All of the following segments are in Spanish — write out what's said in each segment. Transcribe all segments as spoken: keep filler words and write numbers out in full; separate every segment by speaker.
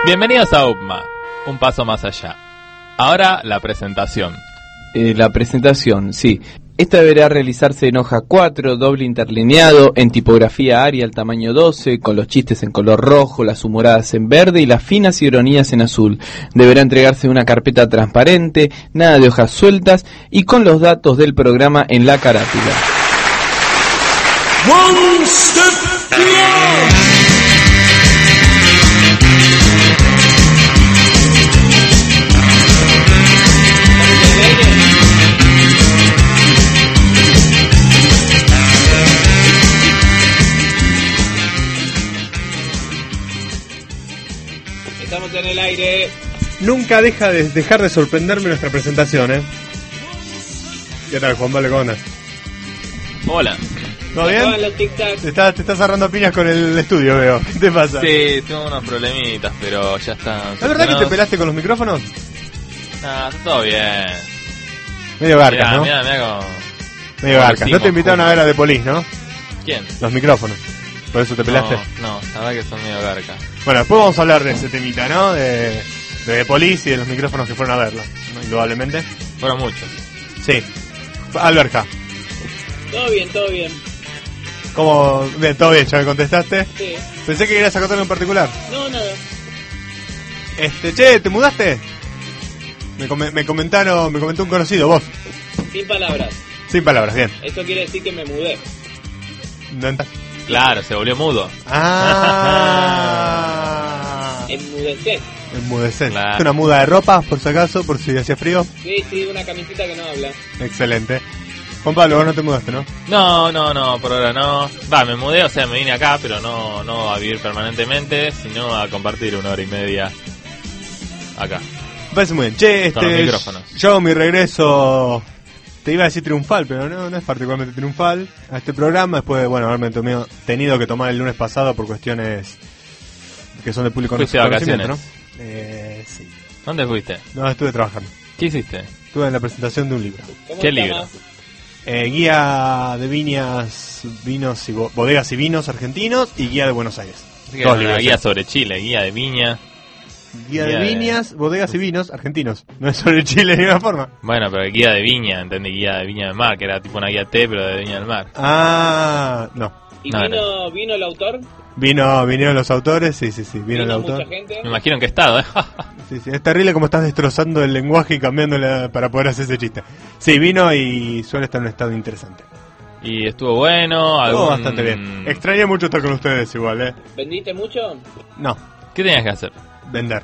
Speaker 1: Bienvenidos a U P M A, un paso más allá. Ahora la presentación.
Speaker 2: Eh, la presentación, sí. Esta deberá realizarse en hoja cuatro, doble interlineado, en tipografía Arial tamaño doce, con los chistes en color rojo, las humoradas en verde y las finas ironías en azul. Deberá entregarse en una carpeta transparente, nada de hojas sueltas y con los datos del programa en la carátula.
Speaker 3: One step beyond.
Speaker 4: Estamos en el aire.
Speaker 5: Nunca deja de dejar de sorprenderme nuestra presentación, ¿eh? ¿Qué tal, Juan Pablo? ¿Cómo andas?
Speaker 1: Hola.
Speaker 5: ¿Todo bien?
Speaker 4: Los tic-tac.
Speaker 5: Te estás, te estás agarrando piñas con el estudio, veo. ¿Qué te pasa?
Speaker 1: Sí, tengo unos problemitas, pero ya están.
Speaker 5: ¿Es verdad que te pelaste con los micrófonos?
Speaker 1: Ah, está todo bien.
Speaker 5: Medio garcas,
Speaker 1: Mirá,
Speaker 5: ¿no?
Speaker 1: mirá, mirá como...
Speaker 5: Medio
Speaker 1: como
Speaker 5: garcas. No
Speaker 1: hicimos
Speaker 5: te invitaron
Speaker 1: juntos.
Speaker 5: a ver a The Police, ¿no?
Speaker 1: ¿Quién?
Speaker 5: Los micrófonos. ¿Por eso te pelaste?
Speaker 1: No, no, la verdad que son medio garcas.
Speaker 5: Bueno, después vamos a hablar de ese temita, ¿no? De, de The Police y de los micrófonos que fueron a verla, ¿no? Indudablemente.
Speaker 1: Fueron muchos.
Speaker 5: Sí. Alberca,
Speaker 4: Todo bien, todo bien.
Speaker 5: ¿cómo? Bien, todo bien, ya me contestaste.
Speaker 4: Sí.
Speaker 5: Pensé que querías acotar en particular.
Speaker 4: No, nada.
Speaker 5: Este, che, ¿te mudaste? Me, come- me comentaron, me comentó un conocido, vos.
Speaker 4: Sin palabras.
Speaker 5: Sin palabras, bien.
Speaker 4: Eso quiere decir que me mudé.
Speaker 5: No ent-
Speaker 1: Claro, se volvió mudo.
Speaker 5: Ah.
Speaker 4: Enmudecé.
Speaker 5: Enmudecer.
Speaker 1: Claro.
Speaker 5: ¿Es una muda de ropa, por si acaso, por si hacía frío?
Speaker 4: Sí, sí, una camisita que no habla.
Speaker 5: Excelente. Juan Pablo, vos no te mudaste, ¿no?
Speaker 1: No, no, no, por ahora no. Va, me mudé, o sea, me vine acá, pero no, no a vivir permanentemente, sino a compartir una hora y media acá.
Speaker 5: Me parece muy bien. Che,
Speaker 1: Con los
Speaker 5: este,
Speaker 1: micrófonos.
Speaker 5: yo hago mi regreso, te iba a decir triunfal, pero no, no es particularmente triunfal, a este programa, después de, bueno, haberme tomido- tenido que tomar el lunes pasado por cuestiones que son de público
Speaker 1: Fuiste de
Speaker 5: conocimiento, ¿no?
Speaker 1: vacaciones.
Speaker 5: Eh, sí.
Speaker 1: ¿Dónde fuiste?
Speaker 5: No, estuve trabajando.
Speaker 1: ¿Qué hiciste?
Speaker 5: Estuve en la presentación de un libro.
Speaker 4: ¿Cómo
Speaker 1: ¿Qué
Speaker 4: está,
Speaker 1: libro?
Speaker 4: Ma?
Speaker 5: Eh, guía de viñas, vinos y bo- bodegas y vinos argentinos y guía de Buenos Aires.
Speaker 1: Así que
Speaker 5: Dos
Speaker 1: una
Speaker 5: libros,
Speaker 1: guía
Speaker 5: sí.
Speaker 1: sobre Chile, guía de viña.
Speaker 5: Guía de
Speaker 1: guía de-
Speaker 5: viñas, bodegas y vinos argentinos. No es sobre Chile de ninguna forma.
Speaker 1: Bueno, pero guía de viña, entendí, guía de viña del mar, que era tipo una guía T, pero de viña del mar.
Speaker 5: Ah, no.
Speaker 4: ¿Y
Speaker 1: No,
Speaker 4: vino, vino el autor?
Speaker 5: Vino, vinieron los autores, sí, sí, sí, vino el autor.
Speaker 4: mucha gente.
Speaker 1: Me imagino en qué estado, ¿eh?
Speaker 5: Sí, sí, es terrible como estás destrozando el lenguaje y cambiándole para poder hacer ese chiste. Sí, vino y suele estar en un estado interesante.
Speaker 1: Y estuvo bueno,
Speaker 5: Todo
Speaker 1: algún...
Speaker 5: bastante bien. Extrañé mucho estar con ustedes igual, ¿eh?
Speaker 4: ¿Vendiste mucho?
Speaker 5: No,
Speaker 1: ¿Qué tenías que hacer?
Speaker 5: vender.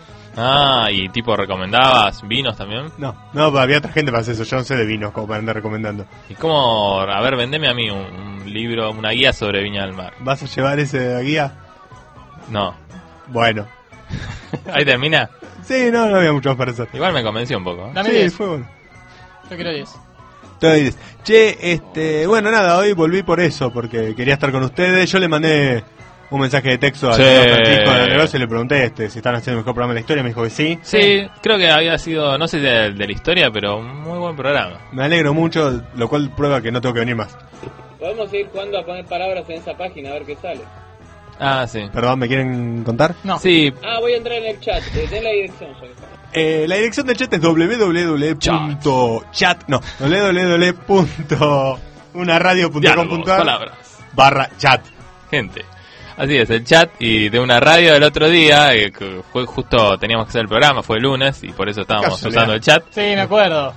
Speaker 1: Ah, y tipo recomendabas vinos también.
Speaker 5: No, no, había otra gente para hacer eso. Yo no sé de vinos como para andar recomendando.
Speaker 1: ¿Y cómo? A ver, vendeme a mí un, un libro, una guía sobre Viña del Mar.
Speaker 5: ¿Vas a llevar ese guía?
Speaker 1: No.
Speaker 5: Bueno.
Speaker 1: Ahí termina.
Speaker 5: Sí, no, no había mucho más para hacer.
Speaker 1: Igual me convenció un poco. ¿eh?
Speaker 6: Dame
Speaker 5: Sí,
Speaker 6: diez.
Speaker 5: fue bueno.
Speaker 6: Yo quiero diez.
Speaker 5: Entonces, che, este, bueno, nada, hoy volví por eso, porque quería estar con ustedes. Yo le mandé un mensaje de texto al
Speaker 1: Sí.
Speaker 5: señor Francisco del negocio y le pregunté este, si están haciendo el mejor programa de la historia. Me dijo que sí.
Speaker 1: Sí, creo que había sido, no sé de, de la historia, pero un muy buen programa.
Speaker 5: Me alegro mucho, lo cual prueba que no tengo que venir más.
Speaker 4: Podemos ir jugando a poner palabras en esa página a ver qué sale.
Speaker 1: Ah, sí.
Speaker 5: Perdón, ¿me quieren contar?
Speaker 6: No.
Speaker 1: Sí,
Speaker 4: Ah, voy a entrar en el chat. Eh, Den la dirección. Ya que está.
Speaker 5: Eh, la dirección del chat es doble u doble u doble u punto chat, no, doble u doble u doble u punto una radio punto com punto a r
Speaker 1: palabras.
Speaker 5: barra chat.
Speaker 1: Gente. Así es, el chat y de una radio del otro día, eh, que fue justo, teníamos que hacer el programa, fue el lunes y por eso estábamos
Speaker 5: Casualidad.
Speaker 1: usando el chat.
Speaker 6: Sí, me acuerdo.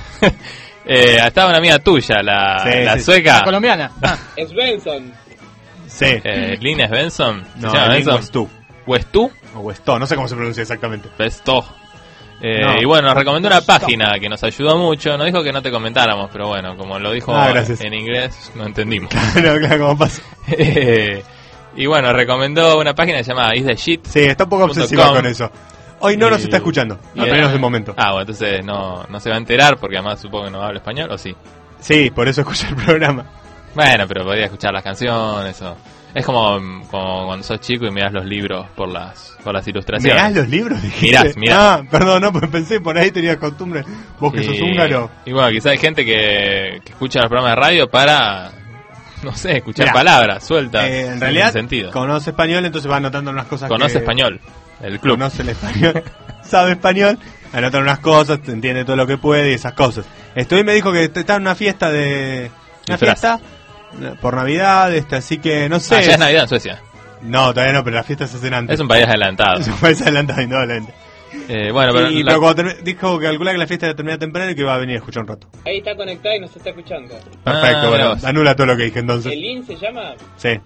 Speaker 1: eh, estaba una amiga tuya, la,
Speaker 5: Sí,
Speaker 1: la
Speaker 5: sí, sí.
Speaker 1: sueca,
Speaker 6: La colombiana. Ah,
Speaker 4: Es Benson.
Speaker 5: Sí.
Speaker 1: eh, Lina Benson.
Speaker 5: No,
Speaker 1: ¿Se llama
Speaker 5: Lin
Speaker 1: Benson?
Speaker 5: Westú.
Speaker 1: Westú.
Speaker 5: O Westó, no sé cómo se pronuncia exactamente.
Speaker 1: Besto. Eh,
Speaker 5: No.
Speaker 1: y bueno, nos recomendó una
Speaker 5: Besto.
Speaker 1: página que nos ayudó mucho. Nos dijo que no te comentáramos, pero bueno, como lo dijo
Speaker 5: Ah, gracias.
Speaker 1: en inglés, no entendimos.
Speaker 5: Claro, claro, como pasa.
Speaker 1: Eh, y bueno, recomendó una página que se llama Is the Shit.
Speaker 5: Sí, está un poco
Speaker 1: Punto
Speaker 5: obsesiva
Speaker 1: com.
Speaker 5: con eso. Hoy no nos
Speaker 1: Y-
Speaker 5: está escuchando,
Speaker 1: y
Speaker 5: al
Speaker 1: era-
Speaker 5: menos de momento.
Speaker 1: Ah, bueno, entonces no, no se va a enterar porque además supongo que no habla español, ¿o sí?
Speaker 5: Sí, por eso escucha el programa.
Speaker 1: Bueno, pero podría escuchar las canciones o... Es como, como cuando sos chico y mirás los libros por las por las ilustraciones.
Speaker 5: ¿Mirás los libros? Dijiste?
Speaker 1: Mirás, mirás.
Speaker 5: Ah, perdón, no, pues pensé, por ahí tenías costumbre. Vos que sos
Speaker 1: Y-
Speaker 5: húngaro.
Speaker 1: Y bueno, quizás hay gente que, que escucha los programas de radio para, no sé, escuchar
Speaker 5: Mirá,
Speaker 1: palabras sueltas.
Speaker 5: Eh, en
Speaker 1: sin
Speaker 5: realidad,
Speaker 1: sentido.
Speaker 5: conoce español, entonces va anotando unas cosas
Speaker 1: Conoce
Speaker 5: que...
Speaker 1: español. El club.
Speaker 5: conoce el español, sabe español, anota unas cosas, entiende todo lo que puede y esas cosas. Estoy me dijo que está en una fiesta de... ¿Una
Speaker 1: Disfraz.
Speaker 5: fiesta? Por Navidad, este, así que no sé.
Speaker 1: Ah, ya es Navidad en Suecia.
Speaker 5: No, todavía no, pero las fiestas se hacen antes.
Speaker 1: Es un país adelantado.
Speaker 5: Es un país adelantado, indudablemente.
Speaker 1: Eh, bueno, pero,
Speaker 5: y,
Speaker 1: la-
Speaker 5: pero cuando termi- dijo que calcula que la fiesta termina temprano y que va a venir a escuchar un rato.
Speaker 4: Ahí está conectada y nos está escuchando.
Speaker 1: Ah,
Speaker 5: Perfecto,
Speaker 1: mira
Speaker 5: bueno,
Speaker 1: vos.
Speaker 5: anula todo lo que dije entonces.
Speaker 4: ¿El I N se llama?
Speaker 5: Sí.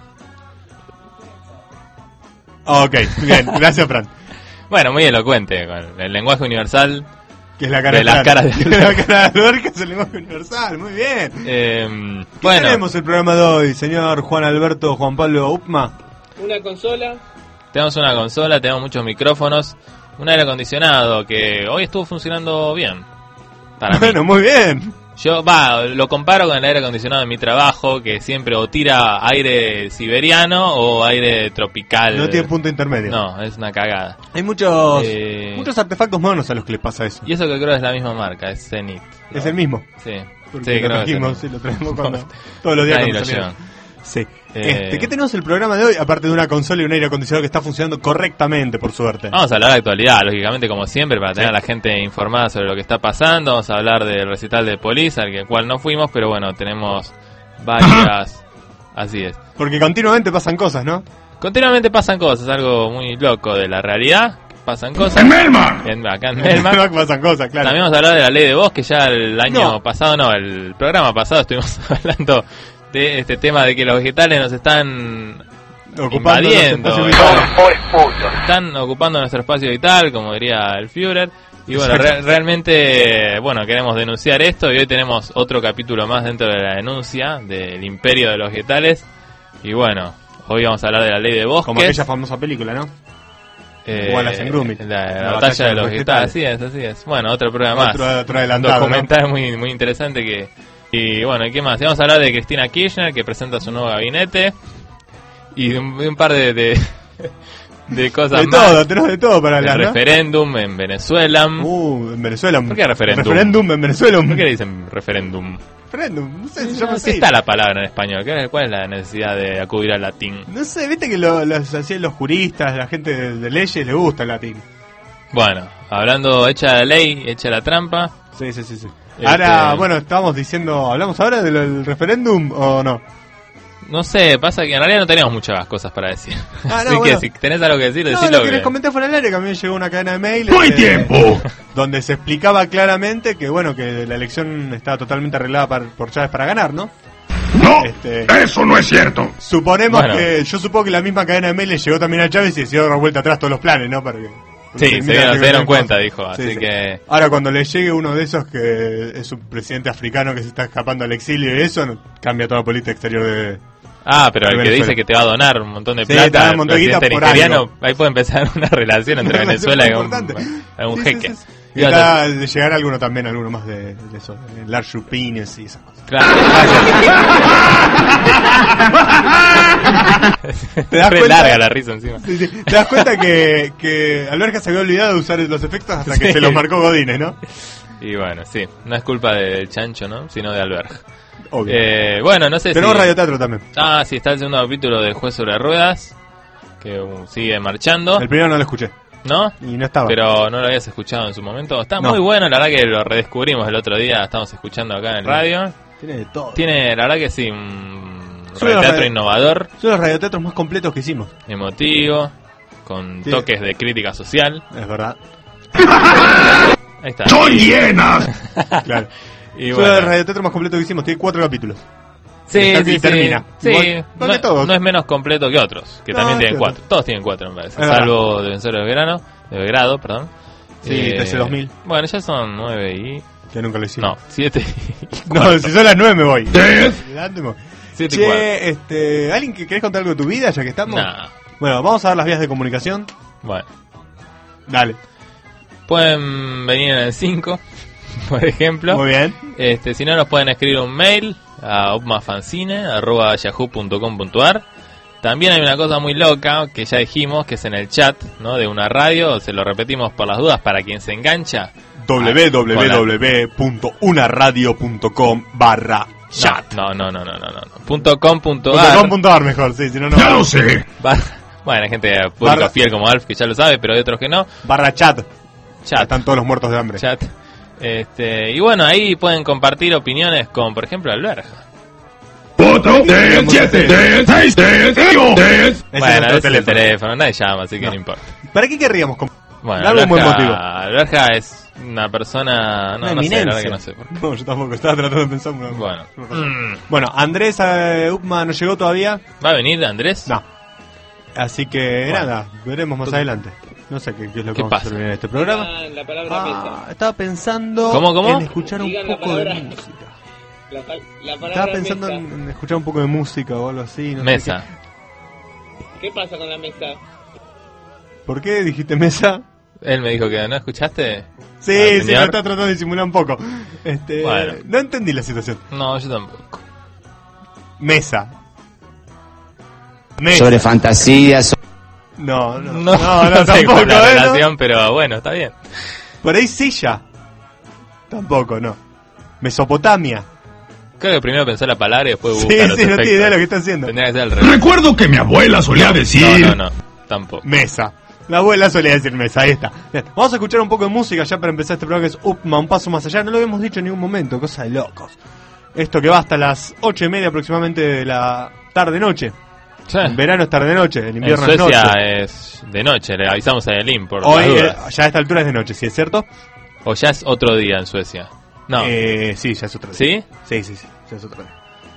Speaker 5: Ok, bien, gracias Fran.
Speaker 1: Bueno, muy elocuente, con el lenguaje universal.
Speaker 5: Que es la cara
Speaker 1: De las
Speaker 5: Fran.
Speaker 1: caras de-
Speaker 5: Que es la cara de Alberca, es el lenguaje universal, muy bien.
Speaker 1: Eh,
Speaker 5: ¿Qué
Speaker 1: bueno,
Speaker 5: tenemos el programa de hoy, señor Juan Alberto Juan Pablo Upma?
Speaker 4: Una consola.
Speaker 1: tenemos una consola, tenemos muchos micrófonos, un aire acondicionado que hoy estuvo funcionando bien. Para mí.
Speaker 5: Bueno, muy bien.
Speaker 1: Yo, va, lo comparo con el aire acondicionado de mi trabajo, que siempre o tira aire siberiano o aire tropical.
Speaker 5: No tiene punto intermedio.
Speaker 1: No, es una cagada.
Speaker 5: Hay muchos
Speaker 1: Eh,
Speaker 5: muchos artefactos modernos a los que les pasa eso.
Speaker 1: Y eso que creo que es la misma marca, es Zenith.
Speaker 5: Es el mismo.
Speaker 1: Sí,
Speaker 5: Porque
Speaker 1: sí,
Speaker 5: lo
Speaker 1: creo que
Speaker 5: trajimos,
Speaker 1: es
Speaker 5: sí,
Speaker 1: Zenith.
Speaker 5: lo traemos cuando, todos los días
Speaker 1: Nadie
Speaker 5: cuando
Speaker 1: lo
Speaker 5: salieron.
Speaker 1: lleva.
Speaker 5: Sí.
Speaker 1: Eh,
Speaker 5: Este, ¿qué tenemos el programa de hoy? Aparte de una consola y un aire acondicionado que está funcionando correctamente, por suerte.
Speaker 1: Vamos a hablar de actualidad, lógicamente, como siempre, para tener
Speaker 5: Sí.
Speaker 1: a la gente informada sobre lo que está pasando. Vamos a hablar del recital de Police, al que- cual no fuimos, pero bueno, tenemos varias... Así es.
Speaker 5: Porque continuamente pasan cosas, ¿no?
Speaker 1: Continuamente pasan cosas, algo muy loco de la realidad. Pasan cosas. ¡En Melmac! Acá en Melmac.
Speaker 5: pasan cosas, claro.
Speaker 1: También vamos a hablar de la ley de voz, que ya el año
Speaker 5: No.
Speaker 1: pasado, no, el programa pasado estuvimos hablando de este tema de que los vegetales nos están
Speaker 5: Ocupando
Speaker 1: invadiendo.
Speaker 5: los espacios vitales.
Speaker 1: Están ocupando nuestro espacio vital, como diría el Führer. Y bueno,
Speaker 5: Exacto.
Speaker 1: re- realmente, bueno, queremos denunciar esto y hoy tenemos otro capítulo más dentro de la denuncia del imperio de los vegetales. Y bueno, hoy vamos a hablar de la ley de bosques.
Speaker 5: Como aquella famosa película, ¿no?
Speaker 1: Eh,
Speaker 5: Wallace and Gromit.
Speaker 1: La, la batalla de los vegetales, así es, así es. Bueno, otro programa
Speaker 5: Otro-
Speaker 1: más.
Speaker 5: otro adelantado,
Speaker 1: Un documental muy, muy interesante que... Y bueno, ¿y qué más? Y vamos a hablar de Cristina Kirchner, que presenta su nuevo gabinete. Y de un, de un par de, de, de cosas
Speaker 5: De
Speaker 1: más.
Speaker 5: todo, tenemos de todo para
Speaker 1: El
Speaker 5: hablar, ¿no?
Speaker 1: referéndum en Venezuela.
Speaker 5: Uh, en Venezuela.
Speaker 1: ¿Por qué referéndum?
Speaker 5: Referéndum en Venezuela.
Speaker 1: ¿Por qué le dicen referéndum?
Speaker 5: Referéndum, no sé, se
Speaker 1: No,
Speaker 5: llama
Speaker 1: si
Speaker 5: así.
Speaker 1: está la palabra en español. ¿Qué- ¿Cuál es la necesidad de acudir al latín?
Speaker 5: No sé, viste que lo, los, así los juristas, la gente de, de leyes le gusta el latín.
Speaker 1: Bueno, hablando hecha la ley, hecha la trampa.
Speaker 5: Sí, sí, sí, sí.
Speaker 1: Este-
Speaker 5: Ahora, bueno, estábamos diciendo, ¿hablamos ahora del del referéndum o no?
Speaker 1: No sé, pasa que en realidad no teníamos muchas cosas para decir.
Speaker 5: Ah, no,
Speaker 1: Así
Speaker 5: bueno.
Speaker 1: que si tenés algo que decir,
Speaker 5: No,
Speaker 1: decilo.
Speaker 5: lo que
Speaker 1: que-
Speaker 5: les comenté fuera del aire, que a mí me llegó una cadena de mail.
Speaker 3: ¡No hay
Speaker 5: este,
Speaker 3: tiempo!
Speaker 5: Donde se explicaba claramente que, bueno, que la elección estaba totalmente arreglada par- por Chávez para ganar, ¿no?
Speaker 3: ¡No!
Speaker 5: Este,
Speaker 3: ¡Eso no es cierto!
Speaker 5: Suponemos
Speaker 1: Bueno.
Speaker 5: que, yo supongo que la misma cadena de mail le llegó también a Chávez y decidió dar vuelta atrás todos los planes, ¿no? Para que,
Speaker 1: Sí, se
Speaker 5: mira,
Speaker 1: dieron,
Speaker 5: que
Speaker 1: se dieron
Speaker 5: cosas.
Speaker 1: cuenta, dijo.
Speaker 5: Sí,
Speaker 1: Así
Speaker 5: sí.
Speaker 1: que...
Speaker 5: Ahora cuando le llegue uno de esos que es un presidente africano que se está escapando al exilio y eso, no- cambia toda la política exterior de...
Speaker 1: Ah, pero
Speaker 5: de
Speaker 1: el que
Speaker 5: Venezuela.
Speaker 1: dice que te va a donar un montón de
Speaker 5: Sí, te da
Speaker 1: plata,
Speaker 5: un
Speaker 1: el
Speaker 5: montón de guita
Speaker 1: presidente
Speaker 5: por
Speaker 1: nigeriano,
Speaker 5: algo.
Speaker 1: ahí puede empezar una relación entre
Speaker 5: Una relación
Speaker 1: Venezuela y
Speaker 5: muy
Speaker 1: un,
Speaker 5: importante.
Speaker 1: algún
Speaker 5: Sí, sí,
Speaker 1: jeque.
Speaker 5: sí, sí. Y
Speaker 1: Digo,
Speaker 5: está de llegar alguno también, alguno más de, de eso, de Large Opinions y esas cosas.
Speaker 1: claro.
Speaker 5: ¿Te das
Speaker 1: Re
Speaker 5: cuenta?
Speaker 1: larga la risa encima.
Speaker 5: Sí, sí. Te das cuenta que, que Alberca se había olvidado de usar los efectos hasta que
Speaker 1: Sí.
Speaker 5: se los marcó Godínez, ¿no?
Speaker 1: Y bueno, sí, no es culpa del chancho, ¿no? Sino de Alberg.
Speaker 5: Obvio.
Speaker 1: Eh, bueno, no sé
Speaker 5: Tenemos
Speaker 1: si...
Speaker 5: radioteatro también.
Speaker 1: Ah, sí, está el segundo capítulo de Juez sobre Ruedas, que uh, sigue marchando,
Speaker 5: El primero no lo escuché
Speaker 1: ¿no?
Speaker 5: y no estaba.
Speaker 1: Pero no lo habías escuchado en su momento. Está
Speaker 5: No.
Speaker 1: muy bueno, la verdad que lo redescubrimos el otro día, estamos escuchando acá en el radio.
Speaker 5: Tiene de todo.
Speaker 1: Tiene, la verdad que sí, un
Speaker 5: Son los
Speaker 1: teatro
Speaker 5: radio-
Speaker 1: innovador,
Speaker 5: Son los radioteatros más completos que hicimos,
Speaker 1: emotivo, con
Speaker 5: Sí.
Speaker 1: toques de crítica social.
Speaker 5: es verdad.
Speaker 1: Ahí está.
Speaker 3: ¡Son hienas!
Speaker 5: Claro.
Speaker 1: Y
Speaker 5: Son
Speaker 1: bueno.
Speaker 5: el radioteatro más completo que hicimos, tiene cuatro capítulos.
Speaker 1: Sí,
Speaker 5: y
Speaker 1: sí, sí.
Speaker 5: termina.
Speaker 1: Sí,
Speaker 5: Igual- igual que
Speaker 1: no,
Speaker 5: todos.
Speaker 1: no es menos completo que otros, que
Speaker 5: No,
Speaker 1: también tienen
Speaker 5: sí,
Speaker 1: cuatro. Todos tienen cuatro, me parece.
Speaker 5: Es
Speaker 1: Salvo Defensor de Belgrano, de Belgrado, perdón.
Speaker 5: Sí, T C dos mil.
Speaker 1: Bueno, ya son nueve y...
Speaker 5: Que nunca lo hicimos.
Speaker 1: No, siete y...
Speaker 5: No, si son las nueve me voy.
Speaker 3: Diez.
Speaker 5: Adelante, me voy.
Speaker 1: Siete y cuatro.
Speaker 5: Che, este, ¿alguien que querés contar algo de tu vida ya que estamos?
Speaker 1: Nah,
Speaker 5: Bueno, vamos a dar las vías de comunicación.
Speaker 1: bueno.
Speaker 5: Dale.
Speaker 1: Pueden venir en el cinco, por ejemplo.
Speaker 5: Muy bien.
Speaker 1: Este, si no, nos pueden escribir un mail a upmafancine arroba yahoo punto com punto ar. También hay una cosa muy loca que ya dijimos, que es en el chat, ¿no? De una radio, se lo repetimos por las dudas para quien se engancha.
Speaker 5: w w w punto una radio punto com barra chat.
Speaker 1: No, no, no, no, no, no. no. Punto com punto
Speaker 5: Punto
Speaker 1: ar
Speaker 5: com punto ar mejor, sí, si no, no.
Speaker 3: ¡Ya lo sé!
Speaker 1: barra, Bueno, hay gente público
Speaker 5: Barra-
Speaker 1: fiel como Alf que ya lo sabe, pero hay otros que no.
Speaker 5: Barra chat.
Speaker 1: Chat.
Speaker 5: Están todos los muertos de hambre.
Speaker 1: Chat. Este, y bueno, ahí pueden compartir opiniones con, por ejemplo, Alberja.
Speaker 3: Otro, diez, siete, diez, seis, diez, cinco, diez.
Speaker 5: Ese
Speaker 1: Bueno,
Speaker 5: es
Speaker 1: ese
Speaker 5: nuestro
Speaker 1: es el
Speaker 5: teléfono.
Speaker 1: teléfono, nadie llama, así que
Speaker 5: No.
Speaker 1: no, importa.
Speaker 5: ¿Para qué querríamos com-
Speaker 1: Bueno,
Speaker 5: Dale un buen
Speaker 1: Alberja,
Speaker 5: motivo.
Speaker 1: Alberja es una persona... No,
Speaker 5: Una
Speaker 1: no sé, la verdad
Speaker 5: eminencia.
Speaker 1: que no sé por qué.
Speaker 5: No, yo tampoco, estaba tratando de pensar una...
Speaker 1: Bueno.
Speaker 5: una cosa.
Speaker 1: Mm.
Speaker 5: Bueno, Andrés eh, Upma no llegó todavía.
Speaker 1: ¿Va a venir Andrés?
Speaker 5: No. Así que
Speaker 1: Bueno.
Speaker 5: nada, veremos más adelante. No sé qué, qué es lo que
Speaker 1: ¿Qué
Speaker 5: vamos
Speaker 1: pasa?
Speaker 5: a hacer en este programa.
Speaker 4: Digan la palabra
Speaker 5: Ah, estaba pensando
Speaker 1: ¿Cómo, cómo?
Speaker 5: en escuchar un
Speaker 4: Digan la
Speaker 5: poco de
Speaker 4: palabra.
Speaker 5: música.
Speaker 4: mesa. La, pal- la palabra
Speaker 5: Estaba pensando
Speaker 4: mesa.
Speaker 5: en, en escuchar un poco de música o algo así. No
Speaker 1: Mesa.
Speaker 5: Sé
Speaker 4: ¿Qué pasa con la mesa?
Speaker 5: qué. ¿Por qué dijiste mesa?
Speaker 1: Él me dijo que no escuchaste.
Speaker 5: Sí,
Speaker 1: ¿Al
Speaker 5: sí,
Speaker 1: señor?
Speaker 5: lo está tratando de disimular un poco. Este,
Speaker 1: Bueno.
Speaker 5: No entendí la situación.
Speaker 1: No, yo tampoco.
Speaker 5: Mesa. Mesa.
Speaker 7: Sobre fantasías.
Speaker 5: No, no,
Speaker 1: No,
Speaker 5: no, no,
Speaker 1: no sé
Speaker 5: tampoco,
Speaker 1: cuál es la
Speaker 5: ¿eh? ¿no?
Speaker 1: relación, pero bueno, está bien.
Speaker 5: Por ahí silla. Tampoco, no. Mesopotamia.
Speaker 1: Creo que primero pensó la palabra y después
Speaker 5: Sí,
Speaker 1: buscar los
Speaker 5: sí, no tiene
Speaker 1: efectos.
Speaker 5: idea de lo que está haciendo.
Speaker 1: Tendría que ser al revés.
Speaker 3: Recuerdo que mi abuela solía decir...
Speaker 1: No, no, no, tampoco.
Speaker 5: Mesa. La abuela solía decir mesa, ahí está. Bien, vamos a escuchar un poco de música ya para empezar este programa que es Upma, un paso más allá. No lo habíamos dicho en ningún momento, cosa de locos. Esto que va hasta las ocho y media aproximadamente de la tarde-noche.
Speaker 1: Sí.
Speaker 5: En verano es tarde-noche, en
Speaker 1: En
Speaker 5: invierno es
Speaker 1: Suecia
Speaker 5: noche.
Speaker 1: es de noche, le avisamos a Elin por
Speaker 5: Hoy,
Speaker 1: las
Speaker 5: eh,
Speaker 1: dudas.
Speaker 5: ya a esta altura es de noche, ¿sí es cierto?
Speaker 1: O ya es otro día en Suecia. No.
Speaker 5: Eh, sí, ya es otro día.
Speaker 1: ¿Sí?
Speaker 5: Sí, sí, sí, ya es otro día.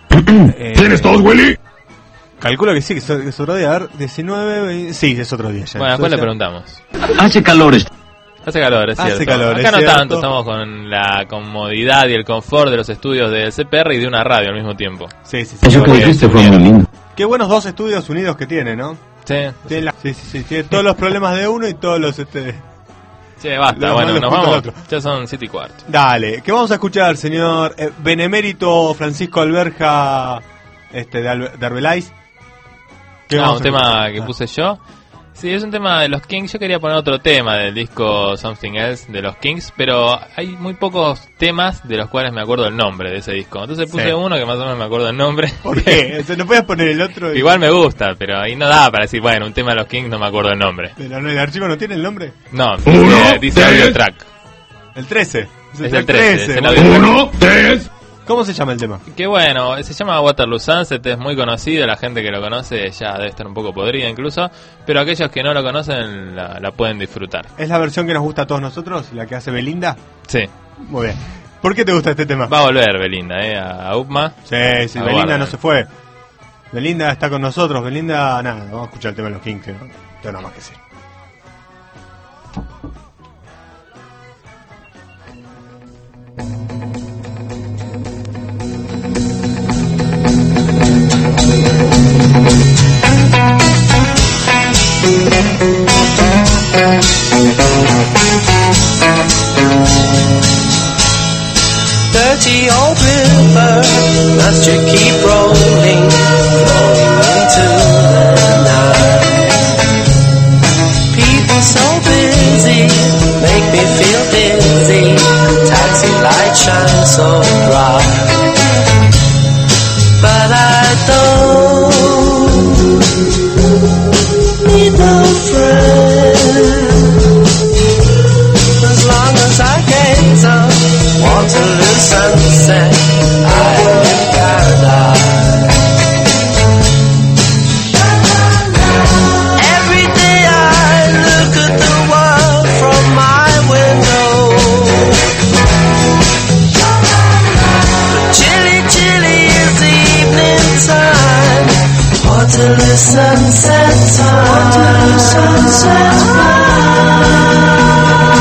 Speaker 5: Eh,
Speaker 3: ¿Tienes todos, Willy?
Speaker 5: Calculo que sí, que es, que es otro día. A ver, diecinueve, veinte... Sí, es otro día ya.
Speaker 1: Bueno, después le
Speaker 5: Suecia.
Speaker 1: preguntamos.
Speaker 7: Hace calores.
Speaker 1: Hace calor, es
Speaker 5: Hace
Speaker 1: cierto.
Speaker 5: calor,
Speaker 1: Acá
Speaker 5: es
Speaker 1: no
Speaker 5: cierto.
Speaker 1: tanto, estamos con la comodidad y el confort de los estudios del C P R y de una radio al mismo tiempo.
Speaker 5: Sí, sí, sí.
Speaker 7: Eso que
Speaker 1: Qué
Speaker 7: dijiste
Speaker 1: bueno.
Speaker 7: fue muy lindo.
Speaker 5: Qué buenos dos estudios unidos que tiene, ¿no?
Speaker 1: Sí,
Speaker 5: Tiene la- sí, sí, sí, tiene todos los problemas de uno y todos los... este
Speaker 1: sí, basta,
Speaker 5: Los
Speaker 1: bueno,
Speaker 5: malos
Speaker 1: nos
Speaker 5: puntos
Speaker 1: vamos.
Speaker 5: del otro.
Speaker 1: Ya son siete y cuarto.
Speaker 5: Dale, ¿qué vamos a escuchar, señor eh, Benemérito Francisco Alberja este, de, Albe- de Arbeláez? ¿Qué
Speaker 1: No,
Speaker 5: vamos
Speaker 1: un
Speaker 5: a
Speaker 1: tema
Speaker 5: escuchar?
Speaker 1: que
Speaker 5: Ah.
Speaker 1: puse yo. Sí, es un tema de los Kings. Yo quería poner otro tema del disco Something Else de los Kings, pero hay muy pocos temas de los cuales me acuerdo el nombre de ese disco. Entonces puse
Speaker 5: Sí.
Speaker 1: uno que más o menos me acuerdo el nombre.
Speaker 5: ¿Por qué? ¿Se no puedes poner el otro? y-
Speaker 1: Igual me gusta, pero ahí no da para decir, bueno, un tema de los Kings no me acuerdo el nombre.
Speaker 5: ¿Pero no, el archivo no tiene el nombre?
Speaker 1: No,
Speaker 3: Uno,
Speaker 1: dice, dice
Speaker 3: tres.
Speaker 1: audio track.
Speaker 5: El trece.
Speaker 1: Es el trece, es el
Speaker 5: muy
Speaker 1: audio
Speaker 5: bien.
Speaker 3: Uno, tres.
Speaker 5: ¿Cómo se llama el tema?
Speaker 1: Que bueno, se llama Waterloo Sunset, es muy conocido, la gente que lo conoce ya debe estar un poco podrida incluso, pero aquellos que no lo conocen la, la pueden disfrutar.
Speaker 5: ¿Es la versión que nos gusta a todos nosotros? ¿La que hace Belinda?
Speaker 1: Sí,
Speaker 5: Muy bien. ¿Por qué te gusta este tema?
Speaker 1: va a volver Belinda, eh, a, a Upma.
Speaker 5: Sí, sí,
Speaker 1: Aguarda.
Speaker 5: Belinda no se fue. Belinda está con nosotros. Belinda, nada, vamos a escuchar el tema de los Kings, que no tengo nada más que decir.
Speaker 8: Dirty old river, must you keep rolling, flowing into the night. People so busy, make me feel dizzy, taxi lights shine so bright. But I don't need no friend, as long as I gaze on Waterloo sunset, I am in paradise. Every day I look at the world from my window, but chilly, chilly is the evening time. Waterloo sunset time. Waterloo sunset time.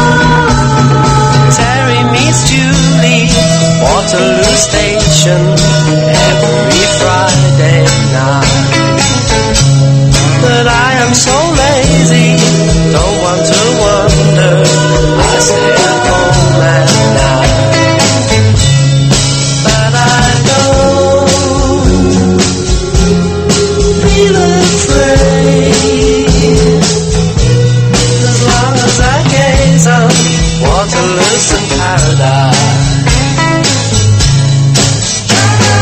Speaker 8: Terry meets Julie, Waterloo Station, every Friday night. But I am so lazy, don't want to wonder, I stay at home at night. But I don't feel afraid, as long as I gaze on Waterloo and paradise.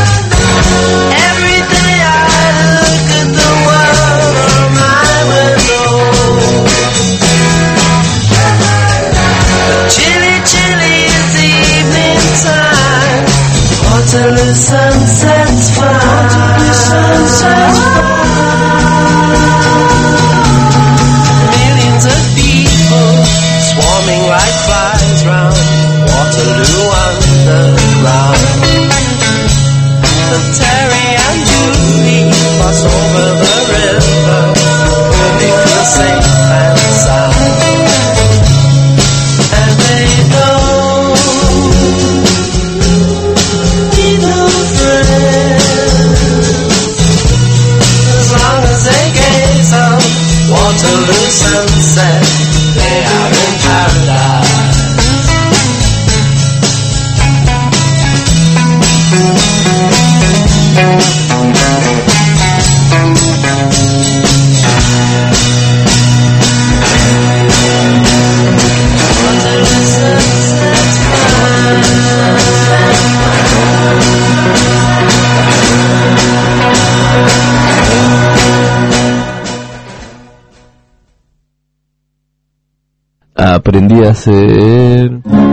Speaker 2: aprendí a ser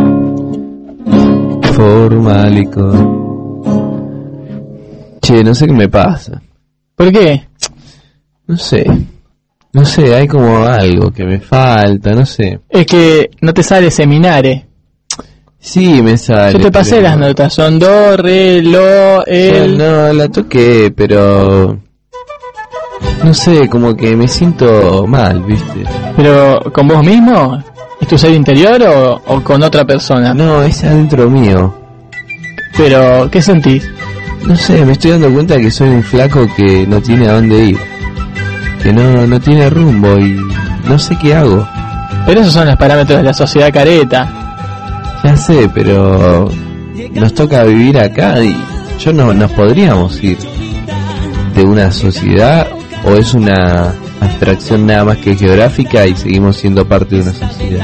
Speaker 2: formálico. Che, no sé qué me pasa.
Speaker 6: ¿Por qué?
Speaker 2: No sé. No sé, hay como algo que me falta, no sé.
Speaker 6: Es que no te sale seminare.
Speaker 2: Sí, me sale.
Speaker 6: Yo te pasé
Speaker 2: pero...
Speaker 6: las notas, son do, re, lo, el...
Speaker 2: No, no, la toqué, pero... No sé, como que me siento mal, ¿viste?
Speaker 6: Pero, ¿con vos mismo? ¿Es tu ser interior o, o con otra persona?
Speaker 2: No, es adentro mío.
Speaker 6: Pero, ¿qué sentís?
Speaker 2: No sé, me estoy dando cuenta que soy un flaco que no tiene a dónde ir. Que no, no tiene rumbo y no sé qué hago.
Speaker 6: Pero esos son los parámetros de la sociedad careta.
Speaker 2: Ya sé, pero nos toca vivir acá y yo no nos podríamos ir de una sociedad, o es una abstracción nada más que geográfica y seguimos siendo parte de una sociedad.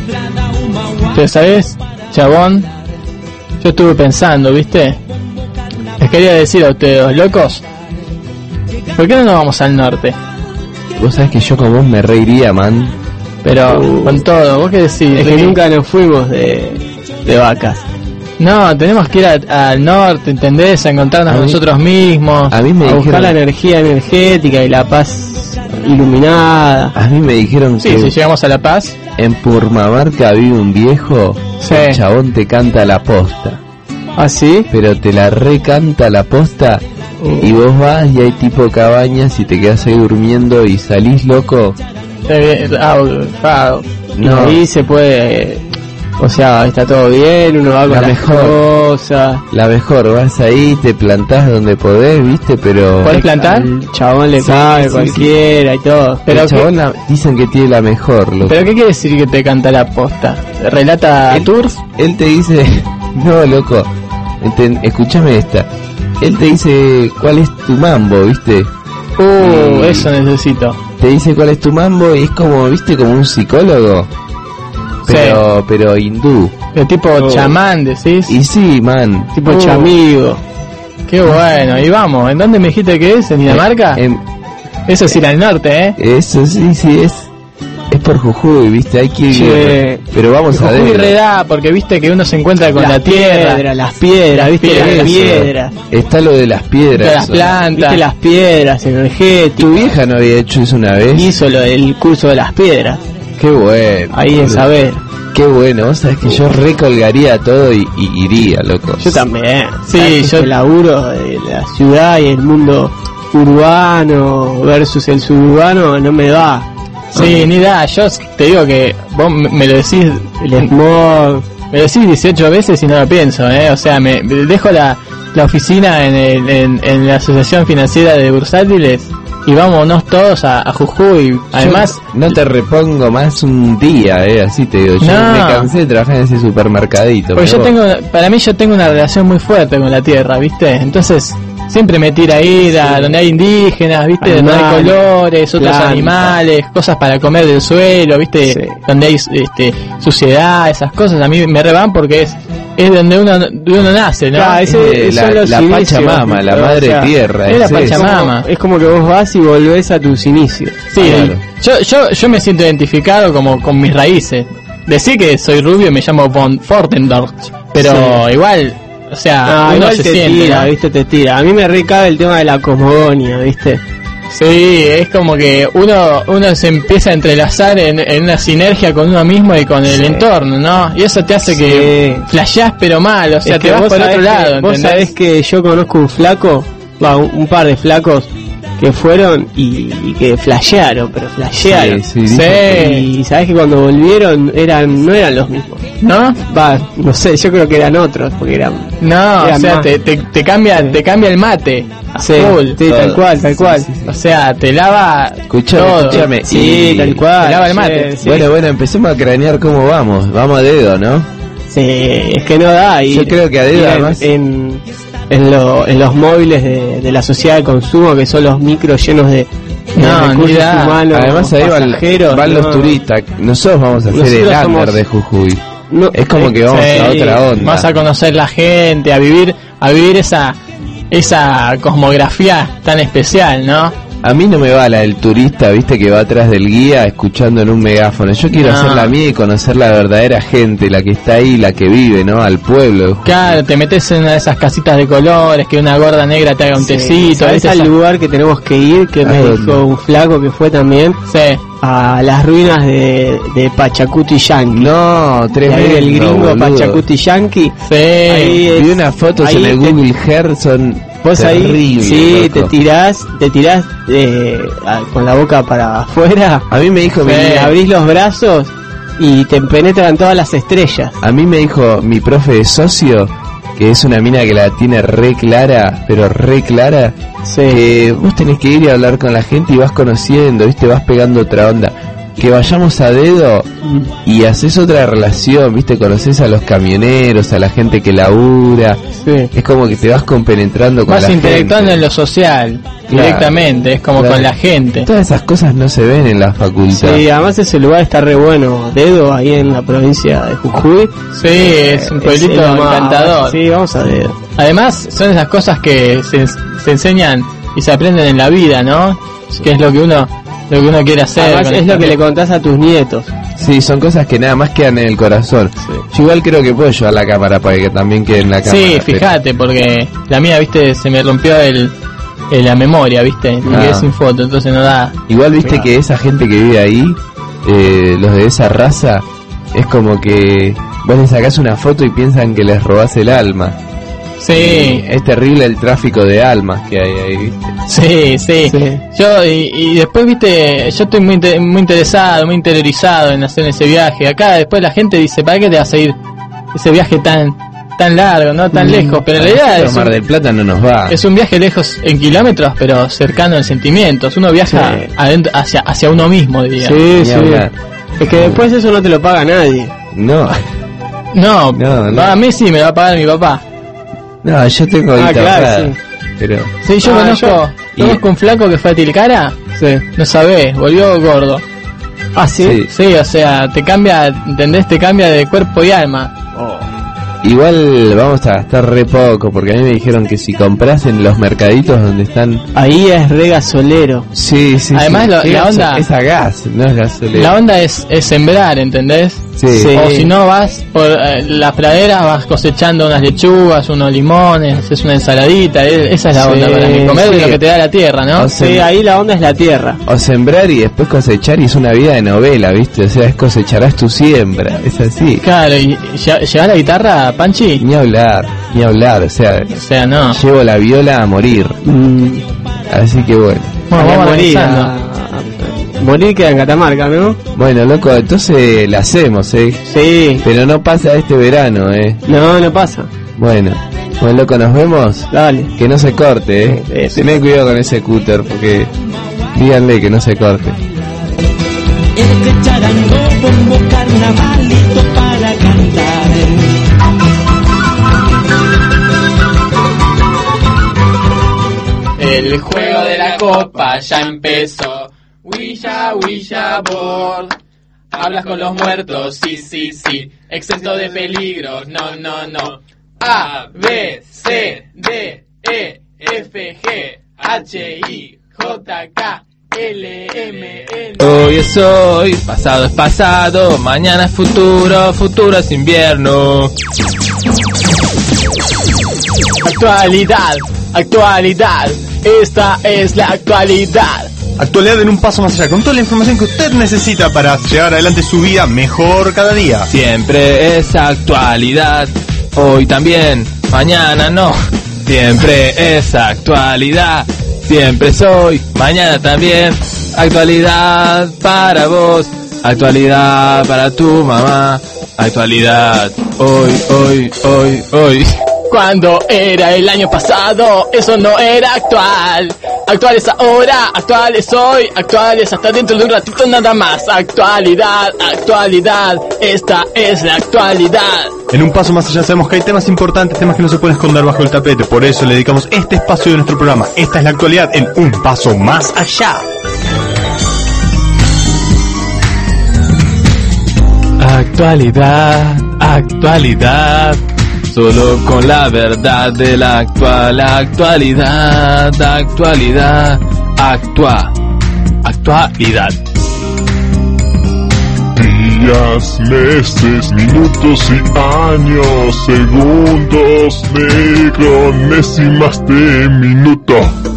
Speaker 6: Pero sabes, chabón, yo estuve pensando, ¿viste? Les quería decir a ustedes, los locos, ¿por qué no nos vamos al norte?
Speaker 2: Vos sabés que yo con vos me reiría, man.
Speaker 6: Pero uh, con todo, ¿vos qué decís?
Speaker 9: Es que nunca nos fuimos de, de vacas.
Speaker 6: No, tenemos que ir a, al norte, ¿entendés? A encontrarnos a mí, nosotros mismos.
Speaker 2: A mí me
Speaker 9: a
Speaker 2: dijeron,
Speaker 9: buscar la energía energética y la paz iluminada.
Speaker 2: A mí me dijeron
Speaker 6: sí,
Speaker 2: que...
Speaker 6: si llegamos a La Paz.
Speaker 2: En Purmamarca vive un viejo,
Speaker 6: sí.
Speaker 2: El chabón te canta la posta.
Speaker 9: ¿Ah, sí?
Speaker 2: Pero te la recanta la posta. Uh. Y vos vas y hay tipo cabañas y te quedas ahí durmiendo y salís, loco.
Speaker 6: Ah, ah,
Speaker 9: no. Ahí se puede, o sea, está todo bien, uno va con
Speaker 2: la mejor
Speaker 9: cosas.
Speaker 2: La mejor, vas ahí, te plantás donde podés, viste, pero...
Speaker 6: ¿Podés plantar?
Speaker 9: El chabón le cabe sí, cualquiera sí. Y todo.
Speaker 2: Pero el chabón la, dicen que tiene la mejor, loco.
Speaker 6: ¿Pero qué quiere decir que te canta la posta? ¿Relata
Speaker 2: él,
Speaker 6: tours?
Speaker 2: Él te dice... No, loco, Enten, escúchame esta. Él te dice cuál es tu mambo, viste.
Speaker 6: Uh, y eso necesito.
Speaker 2: Te dice cuál es tu mambo y es como, viste, como un psicólogo. Pero, sí. pero hindú.
Speaker 6: De tipo oh. chamán, decís.
Speaker 2: Y sí, man.
Speaker 6: Tipo uh. chamigo. Qué bueno. Y vamos, ¿en dónde me dijiste que es? ¿En Dinamarca?
Speaker 2: En,
Speaker 6: eso es ir al norte, ¿eh?
Speaker 2: Eso sí, sí, es... Es por Jujuy, viste, hay que ir.
Speaker 6: Che,
Speaker 2: pero vamos a ver.
Speaker 6: Jujuy redá, porque viste que uno se encuentra con
Speaker 9: las
Speaker 6: la tierra.
Speaker 9: Piedras, las piedras, viste
Speaker 6: piedras,
Speaker 9: las piedras.
Speaker 2: Está lo de las piedras.
Speaker 6: De las plantas.
Speaker 9: Viste las piedras energéticas.
Speaker 2: ¿Tu vieja no había hecho eso una vez?
Speaker 9: Hizo lo del curso de las piedras.
Speaker 2: Qué bueno.
Speaker 9: Ahí en saber.
Speaker 2: Qué bueno, vos sabés que yo recolgaría todo y, y iría, loco.
Speaker 9: Yo también.
Speaker 6: Sí, yo
Speaker 9: el laburo de la ciudad y el mundo urbano versus el suburbano no me va.
Speaker 6: Sí, ni da, yo te digo que vos me lo decís, el smog, me lo decís dieciocho veces y no lo pienso, ¿eh? O sea, me, me dejo la, la oficina en, el, en, en la Asociación Financiera de Bursátiles y vámonos todos a, a Jujuy. Además,
Speaker 2: yo no te repongo más un día, ¿eh? Así te digo, yo
Speaker 6: no.
Speaker 2: me cansé de trabajar en ese supermercadito.
Speaker 6: Porque yo vos... tengo, para mí yo tengo una relación muy fuerte con la tierra, ¿viste? Entonces... siempre me tira a ir a sí. donde hay indígenas, ¿viste? Animales, donde hay colores, otros planta. Animales, cosas para comer del suelo, ¿viste? Sí. Donde hay este, suciedad, esas cosas. A mí me reban porque es es donde uno uno nace, ¿no?
Speaker 2: Claro, ese, es la, la Pachamama, la madre o sea, tierra.
Speaker 6: Es la Pachamama.
Speaker 9: Es como, es como que vos vas y volvés a tus inicios.
Speaker 6: Sí, claro. yo, yo, yo me siento identificado como con mis raíces. Decir que soy rubio y me llamo von Fortendorf, pero sí. igual... O sea,
Speaker 9: no,
Speaker 6: uno
Speaker 9: igual
Speaker 6: se
Speaker 9: te
Speaker 6: siente,
Speaker 9: tira,
Speaker 6: ¿no?
Speaker 9: viste, te tira. A mí me recabe el tema de la cosmogonía, viste.
Speaker 6: Sí, es como que uno uno se empieza a entrelazar en, en una sinergia con uno mismo y con el sí. entorno, ¿no? Y eso te hace sí. que flasheás pero mal, o sea,
Speaker 9: es
Speaker 6: te vas por otro
Speaker 9: que,
Speaker 6: lado,
Speaker 9: vos
Speaker 6: ¿entendés?
Speaker 9: sabés que yo conozco un flaco, va, un, un par de flacos que fueron y, y que flashearon, pero flashearon.
Speaker 2: Sí, sí,
Speaker 9: sí. Y sabés que cuando volvieron eran no eran los mismos,
Speaker 6: ¿no?
Speaker 9: Va, no sé, yo creo que eran otros, porque eran...
Speaker 6: No,
Speaker 9: eran
Speaker 6: o sea,
Speaker 9: más.
Speaker 6: te, te, te cambia sí. te cambia el mate.
Speaker 9: Sí, sí, tal cual, tal cual.
Speaker 6: Sí, sí, sí. O sea, te lava
Speaker 2: escuchame,
Speaker 6: todo.
Speaker 2: Escuchame.
Speaker 9: Sí,
Speaker 2: y...
Speaker 9: tal cual.
Speaker 6: Te lava el mate.
Speaker 9: Sí, sí.
Speaker 2: Bueno, bueno, empecemos a cranear cómo vamos. Vamos a dedo, ¿no?
Speaker 9: Sí, es que no da. Y
Speaker 2: yo creo que a dedo además...
Speaker 9: En, en, lo, en los móviles de, de la sociedad de consumo, que son los micros llenos de, de
Speaker 6: no,
Speaker 9: recursos humanos.
Speaker 2: Además ahí van, van los
Speaker 9: no.
Speaker 2: turistas. Nosotros vamos a hacer
Speaker 9: Nosotros
Speaker 2: el
Speaker 9: somos...
Speaker 2: under de Jujuy.
Speaker 9: No,
Speaker 2: es como
Speaker 9: eh,
Speaker 2: que vamos
Speaker 6: sí,
Speaker 2: a otra onda.
Speaker 6: Vas a conocer la gente, a vivir a vivir esa esa cosmografía tan especial, ¿no?
Speaker 2: A mí no me va la del turista, viste, que va atrás del guía escuchando en un megáfono. Yo quiero
Speaker 6: No.
Speaker 2: hacer la mía y conocer la verdadera gente, la que está ahí, la que vive, ¿no? Al pueblo.
Speaker 6: Claro, te metes en una de esas casitas de colores, que una gorda negra te haga un
Speaker 9: Sí,
Speaker 6: tecito.
Speaker 9: ¿sabés
Speaker 6: ¿viste?
Speaker 9: al
Speaker 6: Esa-
Speaker 9: lugar que tenemos que ir? Que me
Speaker 2: ¿A
Speaker 9: dijo
Speaker 2: dónde?
Speaker 9: un flaco que fue también
Speaker 6: Sí.
Speaker 9: a las ruinas de, de Pachacuti Yankee.
Speaker 2: No,
Speaker 9: Y
Speaker 2: tremendo,
Speaker 9: ahí el gringo
Speaker 2: boludo.
Speaker 9: Pachacuti Yankee.
Speaker 6: Sí.
Speaker 9: Ahí es-
Speaker 2: Vi unas fotos
Speaker 9: ahí
Speaker 2: en el
Speaker 9: te-
Speaker 2: Google Earth, son
Speaker 9: Vos ahí,
Speaker 2: terribles,
Speaker 9: sí,
Speaker 2: loco.
Speaker 9: te tirás, te tirás eh, a- con la boca para afuera,
Speaker 2: A mí me dijo mi,
Speaker 9: eh, abrís los brazos y te penetran todas las estrellas.
Speaker 2: a mí me dijo mi profe de socio, que es una mina que la tiene re clara, pero re clara,
Speaker 9: Sí.
Speaker 2: que vos tenés que ir y hablar con la gente y vas conociendo, viste, vas pegando otra onda. Que vayamos a dedo y haces otra relación, viste, conoces a los camioneros, a la gente que labura,
Speaker 9: Sí.
Speaker 2: es como que te vas compenetrando con
Speaker 6: Vas
Speaker 2: la
Speaker 6: interactuando
Speaker 2: gente.
Speaker 6: en lo social,
Speaker 2: Claro.
Speaker 6: directamente, es como
Speaker 2: Claro.
Speaker 6: con la gente.
Speaker 2: Todas esas cosas no se ven en la facultad.
Speaker 9: Sí, además ese lugar está re bueno, Dedo, ahí en la provincia de Jujuy.
Speaker 6: Sí, es un pueblito
Speaker 9: lo más-
Speaker 6: encantador.
Speaker 9: Sí, vamos a Dedo.
Speaker 6: Además, son esas cosas que se, se enseñan y se aprenden en la vida, ¿no? Que es lo que uno lo que uno quiere hacer.
Speaker 9: Además
Speaker 6: con
Speaker 9: es
Speaker 6: esta
Speaker 9: lo que le
Speaker 6: vida.
Speaker 9: contás a tus nietos.
Speaker 2: Sí, son cosas que nada más quedan en el corazón. Yo igual creo que puedo llevar la cámara para que también quede en la cámara.
Speaker 6: Sí,
Speaker 2: pero-
Speaker 6: fíjate, porque la mía, viste, se me rompió el, el- la memoria, viste, me
Speaker 2: Ah.
Speaker 6: quedé sin foto, entonces no da.
Speaker 2: Igual viste
Speaker 6: Cuidado.
Speaker 2: que esa gente que vive ahí, eh, los de esa raza, es como que vos les sacás una foto y piensan que les robás el alma.
Speaker 6: Sí,
Speaker 2: Es terrible el tráfico de almas que hay ahí, ¿viste?
Speaker 6: sí, sí.
Speaker 9: Sí.
Speaker 6: Yo, y, y después, viste, yo estoy muy, inte- muy interesado, muy interiorizado en hacer ese viaje. Acá después la gente dice, ¿para qué te vas a ir ese viaje tan tan largo, no tan
Speaker 2: Mm,
Speaker 6: lejos? Pero en
Speaker 2: a
Speaker 6: realidad
Speaker 2: nosotros
Speaker 6: es
Speaker 2: Mar
Speaker 6: un,
Speaker 2: del Plata no nos va.
Speaker 6: es un viaje lejos en kilómetros, pero cercano en sentimientos. Uno viaja
Speaker 9: Sí.
Speaker 6: adentro, hacia, hacia uno mismo, diría.
Speaker 9: Sí,
Speaker 2: Ni
Speaker 9: sí.
Speaker 2: hablar.
Speaker 9: Es que después eso no te lo paga nadie.
Speaker 2: No,
Speaker 6: No,
Speaker 2: No, no.
Speaker 6: a mí sí me va a pagar mi papá.
Speaker 2: no, yo tengo
Speaker 9: Ah,
Speaker 2: guita
Speaker 9: claro,
Speaker 2: ahorrada,
Speaker 9: sí.
Speaker 2: pero
Speaker 6: Sí, yo
Speaker 9: Ah,
Speaker 6: conozco,
Speaker 2: yo-
Speaker 6: conozco un flaco que fue a Tilcara,
Speaker 9: Sí.
Speaker 6: no sabés, volvió gordo.
Speaker 9: Ah, sí.
Speaker 2: sí.
Speaker 6: Sí, o sea, te cambia, ¿entendés? Te cambia de cuerpo y alma.
Speaker 2: Igual vamos a gastar re poco, porque a mí me dijeron que si compras en los mercaditos donde están...
Speaker 9: Ahí es re gasolero.
Speaker 2: Sí, sí,
Speaker 6: Además,
Speaker 2: sí.
Speaker 6: lo-
Speaker 2: ¿Qué
Speaker 6: la
Speaker 2: gaso-
Speaker 6: onda-
Speaker 2: Es a gas, no es gasolina.
Speaker 6: La onda es, es sembrar, ¿entendés?
Speaker 2: Sí.
Speaker 9: Sí.
Speaker 6: O si no vas por eh, las praderas, vas cosechando unas lechugas, unos limones, haces una ensaladita, e- esa es la
Speaker 9: Sí,
Speaker 6: onda para mí, comer de
Speaker 2: sí.
Speaker 6: lo que te da la tierra, ¿no?
Speaker 2: O sea,
Speaker 9: Sí, ahí la onda es la tierra.
Speaker 2: O sembrar y después cosechar, y es una vida de novela, ¿viste? O sea, es cosecharás tu siembra, es así.
Speaker 6: Claro, y lle- ¿llevas la guitarra, Panchi?
Speaker 2: Ni hablar, ni hablar, o sea,
Speaker 6: O sea, no.
Speaker 2: llevo la viola a morir.
Speaker 9: Mm.
Speaker 2: Así que bueno.
Speaker 6: Bueno,
Speaker 9: Hay que
Speaker 6: vamos
Speaker 9: morir.
Speaker 6: analizando.
Speaker 9: a- a- morir queda en Catamarca, ¿no?
Speaker 2: Bueno, loco, entonces la hacemos, ¿eh?
Speaker 9: Sí.
Speaker 2: Pero no pasa este verano, ¿eh?
Speaker 9: No, no pasa.
Speaker 2: Bueno, bueno, loco, nos vemos.
Speaker 9: Dale.
Speaker 2: Que no se corte, ¿eh?
Speaker 9: Sí, sí.
Speaker 2: Tené cuidado con ese cúter, porque díganle que no se corte.
Speaker 8: Este charango, bombo, carnavalito para cantar.
Speaker 6: El juego de la copa ya empezó. Willa, Willa, board. Hablas con los muertos, sí, sí, sí. Exento de peligros, no, no, no. A, B, C, D, E, F, G, H, I, J, K, L, M, N. Hoy es hoy, pasado es pasado, mañana es futuro, futuro es invierno. Actualidad, actualidad, esta es la actualidad.
Speaker 5: Actualidad en un paso más allá, con toda la información que usted necesita para llevar adelante su vida mejor cada día.
Speaker 1: Siempre es actualidad, hoy también, mañana no. Siempre es actualidad, siempre soy, mañana también. Actualidad para vos, actualidad para tu mamá. Actualidad, hoy, hoy, hoy, hoy.
Speaker 6: Cuando era el año pasado, eso no era actual. Actual es ahora, actual es hoy, actual es hasta dentro de un ratito nada más. Actualidad, actualidad, esta es la actualidad.
Speaker 5: En un paso más allá sabemos que hay temas importantes, temas que no se pueden esconder bajo el tapete. Por eso le dedicamos este espacio de nuestro programa. Esta es la actualidad en un paso más allá.
Speaker 1: Actualidad, actualidad. Solo con la verdad de la actual actualidad, actualidad, Actua. Actualidad.
Speaker 3: Días, meses, minutos y años, segundos, micronésimas de minuto.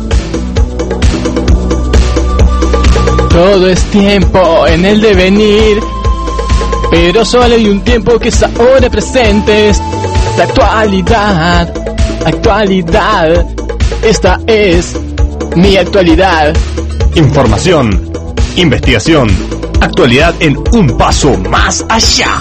Speaker 6: Todo es tiempo en el devenir, pero solo hay un tiempo que es ahora presente. Es la actualidad, actualidad. Esta es mi actualidad.
Speaker 10: Información, investigación, actualidad en un paso más allá.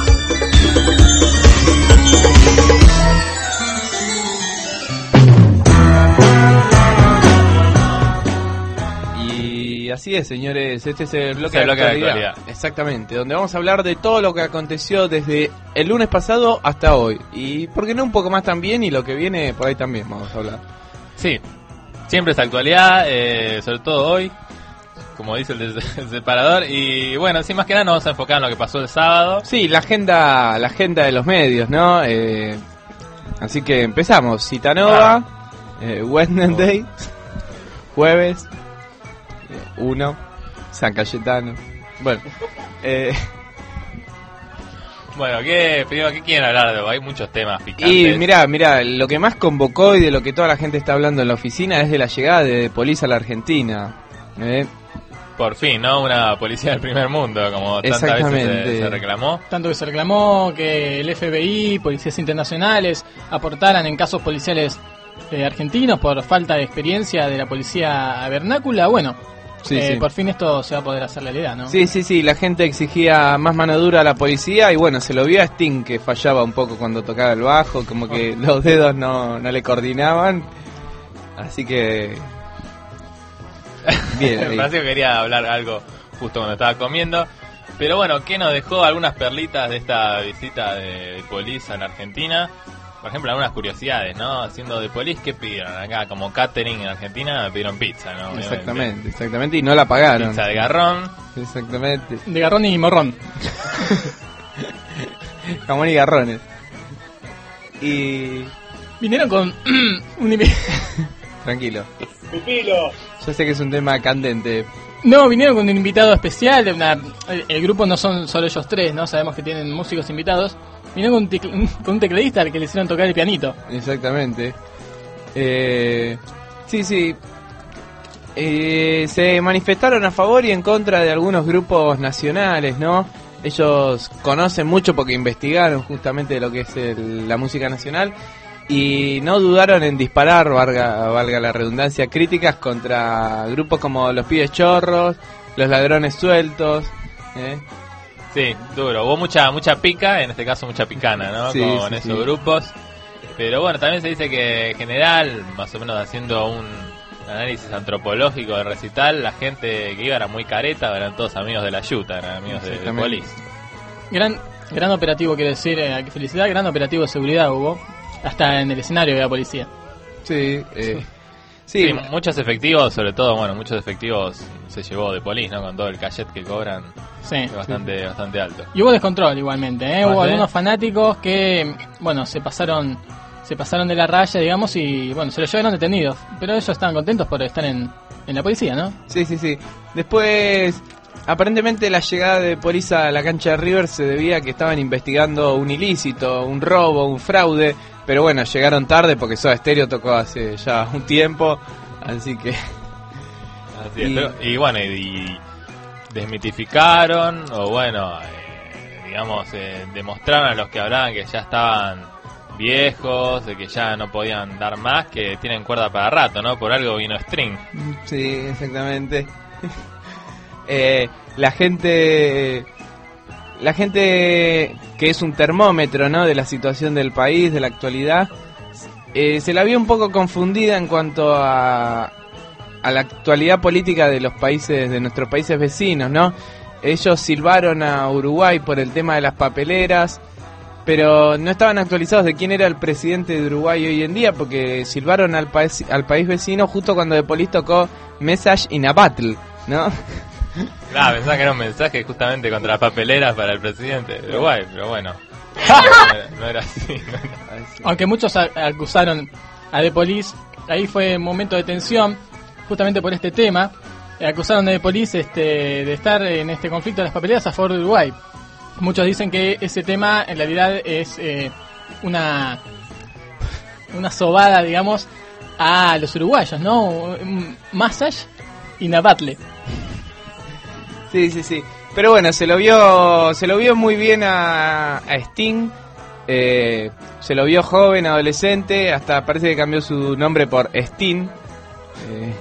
Speaker 2: Y así es, señores, este es el bloque,
Speaker 1: Es el
Speaker 2: de,
Speaker 1: bloque de
Speaker 2: actualidad.
Speaker 1: actualidad.
Speaker 2: Exactamente, donde vamos a hablar de todo lo que aconteció desde el lunes pasado hasta hoy. Y por qué no un poco más también, y lo que viene por ahí también vamos a hablar.
Speaker 1: Sí, siempre es actualidad, eh, sobre todo hoy, como dice el, des- el separador. Y bueno, sin más que nada nos vamos a enfocar en lo que pasó el sábado.
Speaker 2: Sí, la agenda, la agenda de los medios, ¿no? Eh, así que empezamos. Citanova,
Speaker 1: Ah.
Speaker 2: eh, Wednesday, jueves, uno, San Cayetano. Bueno, eh,
Speaker 1: Bueno, ¿qué, primero, ¿qué quieren hablar? De? Hay muchos temas picantes.
Speaker 2: y mirá, mirá, lo que más convocó y de lo que toda la gente está hablando en la oficina es de la llegada de Police a la Argentina. ¿eh?
Speaker 1: Por fin, ¿no? Una policía del primer mundo, como tantas veces
Speaker 2: Exactamente.
Speaker 1: se, se reclamó.
Speaker 6: Tanto que se reclamó que el F B I, policías internacionales, aportaran en casos policiales eh, argentinos por falta de experiencia de la policía vernácula. Bueno,
Speaker 2: Sí,
Speaker 6: eh,
Speaker 2: sí.
Speaker 6: por fin esto se va a poder hacer realidad, ¿no?
Speaker 2: Sí, sí, sí, la gente exigía más mano dura a la policía y bueno, se lo vio a Sting que fallaba un poco cuando tocaba el bajo, como que los dedos no, no le coordinaban, así que... Bien,
Speaker 1: Me
Speaker 2: ahí.
Speaker 1: pareció que quería hablar algo justo cuando estaba comiendo. Pero bueno, ¿qué nos dejó algunas perlitas de esta visita de, de Police a la Argentina? Por ejemplo, algunas curiosidades, ¿no? Siendo de Police, ¿qué pidieron? Acá, como catering en Argentina, pidieron pizza, ¿no? Obviamente.
Speaker 2: Exactamente, exactamente, y no la pagaron.
Speaker 1: Pizza de garrón.
Speaker 2: Exactamente.
Speaker 6: De garrón y morrón.
Speaker 2: Jamón y garrones. Y...
Speaker 6: Vinieron con un invi-
Speaker 2: Tranquilo.
Speaker 4: Pipilo.
Speaker 2: Yo sé que es un tema candente.
Speaker 6: No, vinieron con un invitado especial. De una, el, el grupo no son solo ellos tres, ¿no? Sabemos que tienen músicos invitados. Vinieron con un, tecl- con un tecladista al que le hicieron tocar el pianito.
Speaker 2: Exactamente. Eh, sí, sí. Eh, se manifestaron a favor y en contra de algunos grupos nacionales, ¿no? Ellos conocen mucho porque investigaron justamente lo que es el- la música nacional y no dudaron en disparar, valga, valga la redundancia, críticas contra grupos como los Pibes Chorros, los Ladrones Sueltos, ¿eh?
Speaker 1: Sí, duro. Hubo mucha mucha pica, en este caso mucha picana, ¿no?
Speaker 2: Sí,
Speaker 1: Con
Speaker 2: sí,
Speaker 1: esos
Speaker 2: sí.
Speaker 1: grupos. Pero bueno, también se dice que en general, más o menos haciendo un análisis antropológico del recital, la gente que iba era muy careta, eran todos amigos de la Yuta, eran amigos de, de
Speaker 2: Exactamente.
Speaker 1: Police.
Speaker 6: Gran gran operativo, quiero decir, eh, hay que felicidad, gran operativo de seguridad hubo. Hasta en el escenario de la policía.
Speaker 2: Sí, eh, sí,
Speaker 1: Sí, muchos efectivos, sobre todo, bueno, muchos efectivos se llevó de Police, ¿no? Con todo el cachet que cobran,
Speaker 6: Sí.
Speaker 1: es bastante, bastante alto.
Speaker 6: Y hubo descontrol igualmente, ¿eh?
Speaker 1: ¿Ah,
Speaker 6: Hubo
Speaker 1: sí?
Speaker 6: algunos fanáticos que, bueno, se pasaron se pasaron de la raya, digamos, y bueno, se los llevaron detenidos. Pero ellos estaban contentos por estar en, en la policía, ¿no?
Speaker 2: Sí, sí, sí. Después, aparentemente la llegada de Police a la cancha de River se debía a que estaban investigando un ilícito, un robo, un fraude. Pero bueno, llegaron tarde porque Soda Stereo tocó hace ya un tiempo. Así que...
Speaker 1: Así es,
Speaker 2: Y-
Speaker 1: pero- y, bueno, y, y desmitificaron, o bueno, eh, digamos, eh, demostraron a los que hablaban que ya estaban viejos, de que ya no podían dar más, que tienen cuerda para rato, ¿no? Por algo vino String.
Speaker 2: Sí, exactamente. Eh, la gente... La gente que es un termómetro, ¿no? De la situación del país, de la actualidad, eh, se la vio un poco confundida en cuanto a, a la actualidad política de los países, de nuestros países vecinos, ¿no? Ellos silbaron a Uruguay por el tema de las papeleras, pero no estaban actualizados de quién era el presidente de Uruguay hoy en día, porque silbaron al país, al país vecino justo cuando The Police tocó Message in a Battle, ¿no?
Speaker 1: Claro, pensaba que era un mensaje justamente contra las papeleras para el presidente de Uruguay, pero bueno, no era, no era así. no era-
Speaker 6: Aunque muchos a- acusaron a The Police, ahí fue un momento de tensión, justamente por este tema. eh, acusaron de Police este, de estar en este conflicto de las papeleras a favor de Uruguay. Muchos dicen que ese tema en realidad es eh, una una sobada, digamos, a los uruguayos, ¿no? Un massage y Nabatle.
Speaker 2: Sí, sí, sí. Pero bueno, se lo vio, se lo vio muy bien a, a Sting. Eh, se lo vio joven, adolescente, hasta parece que cambió su nombre por Sting. Eh.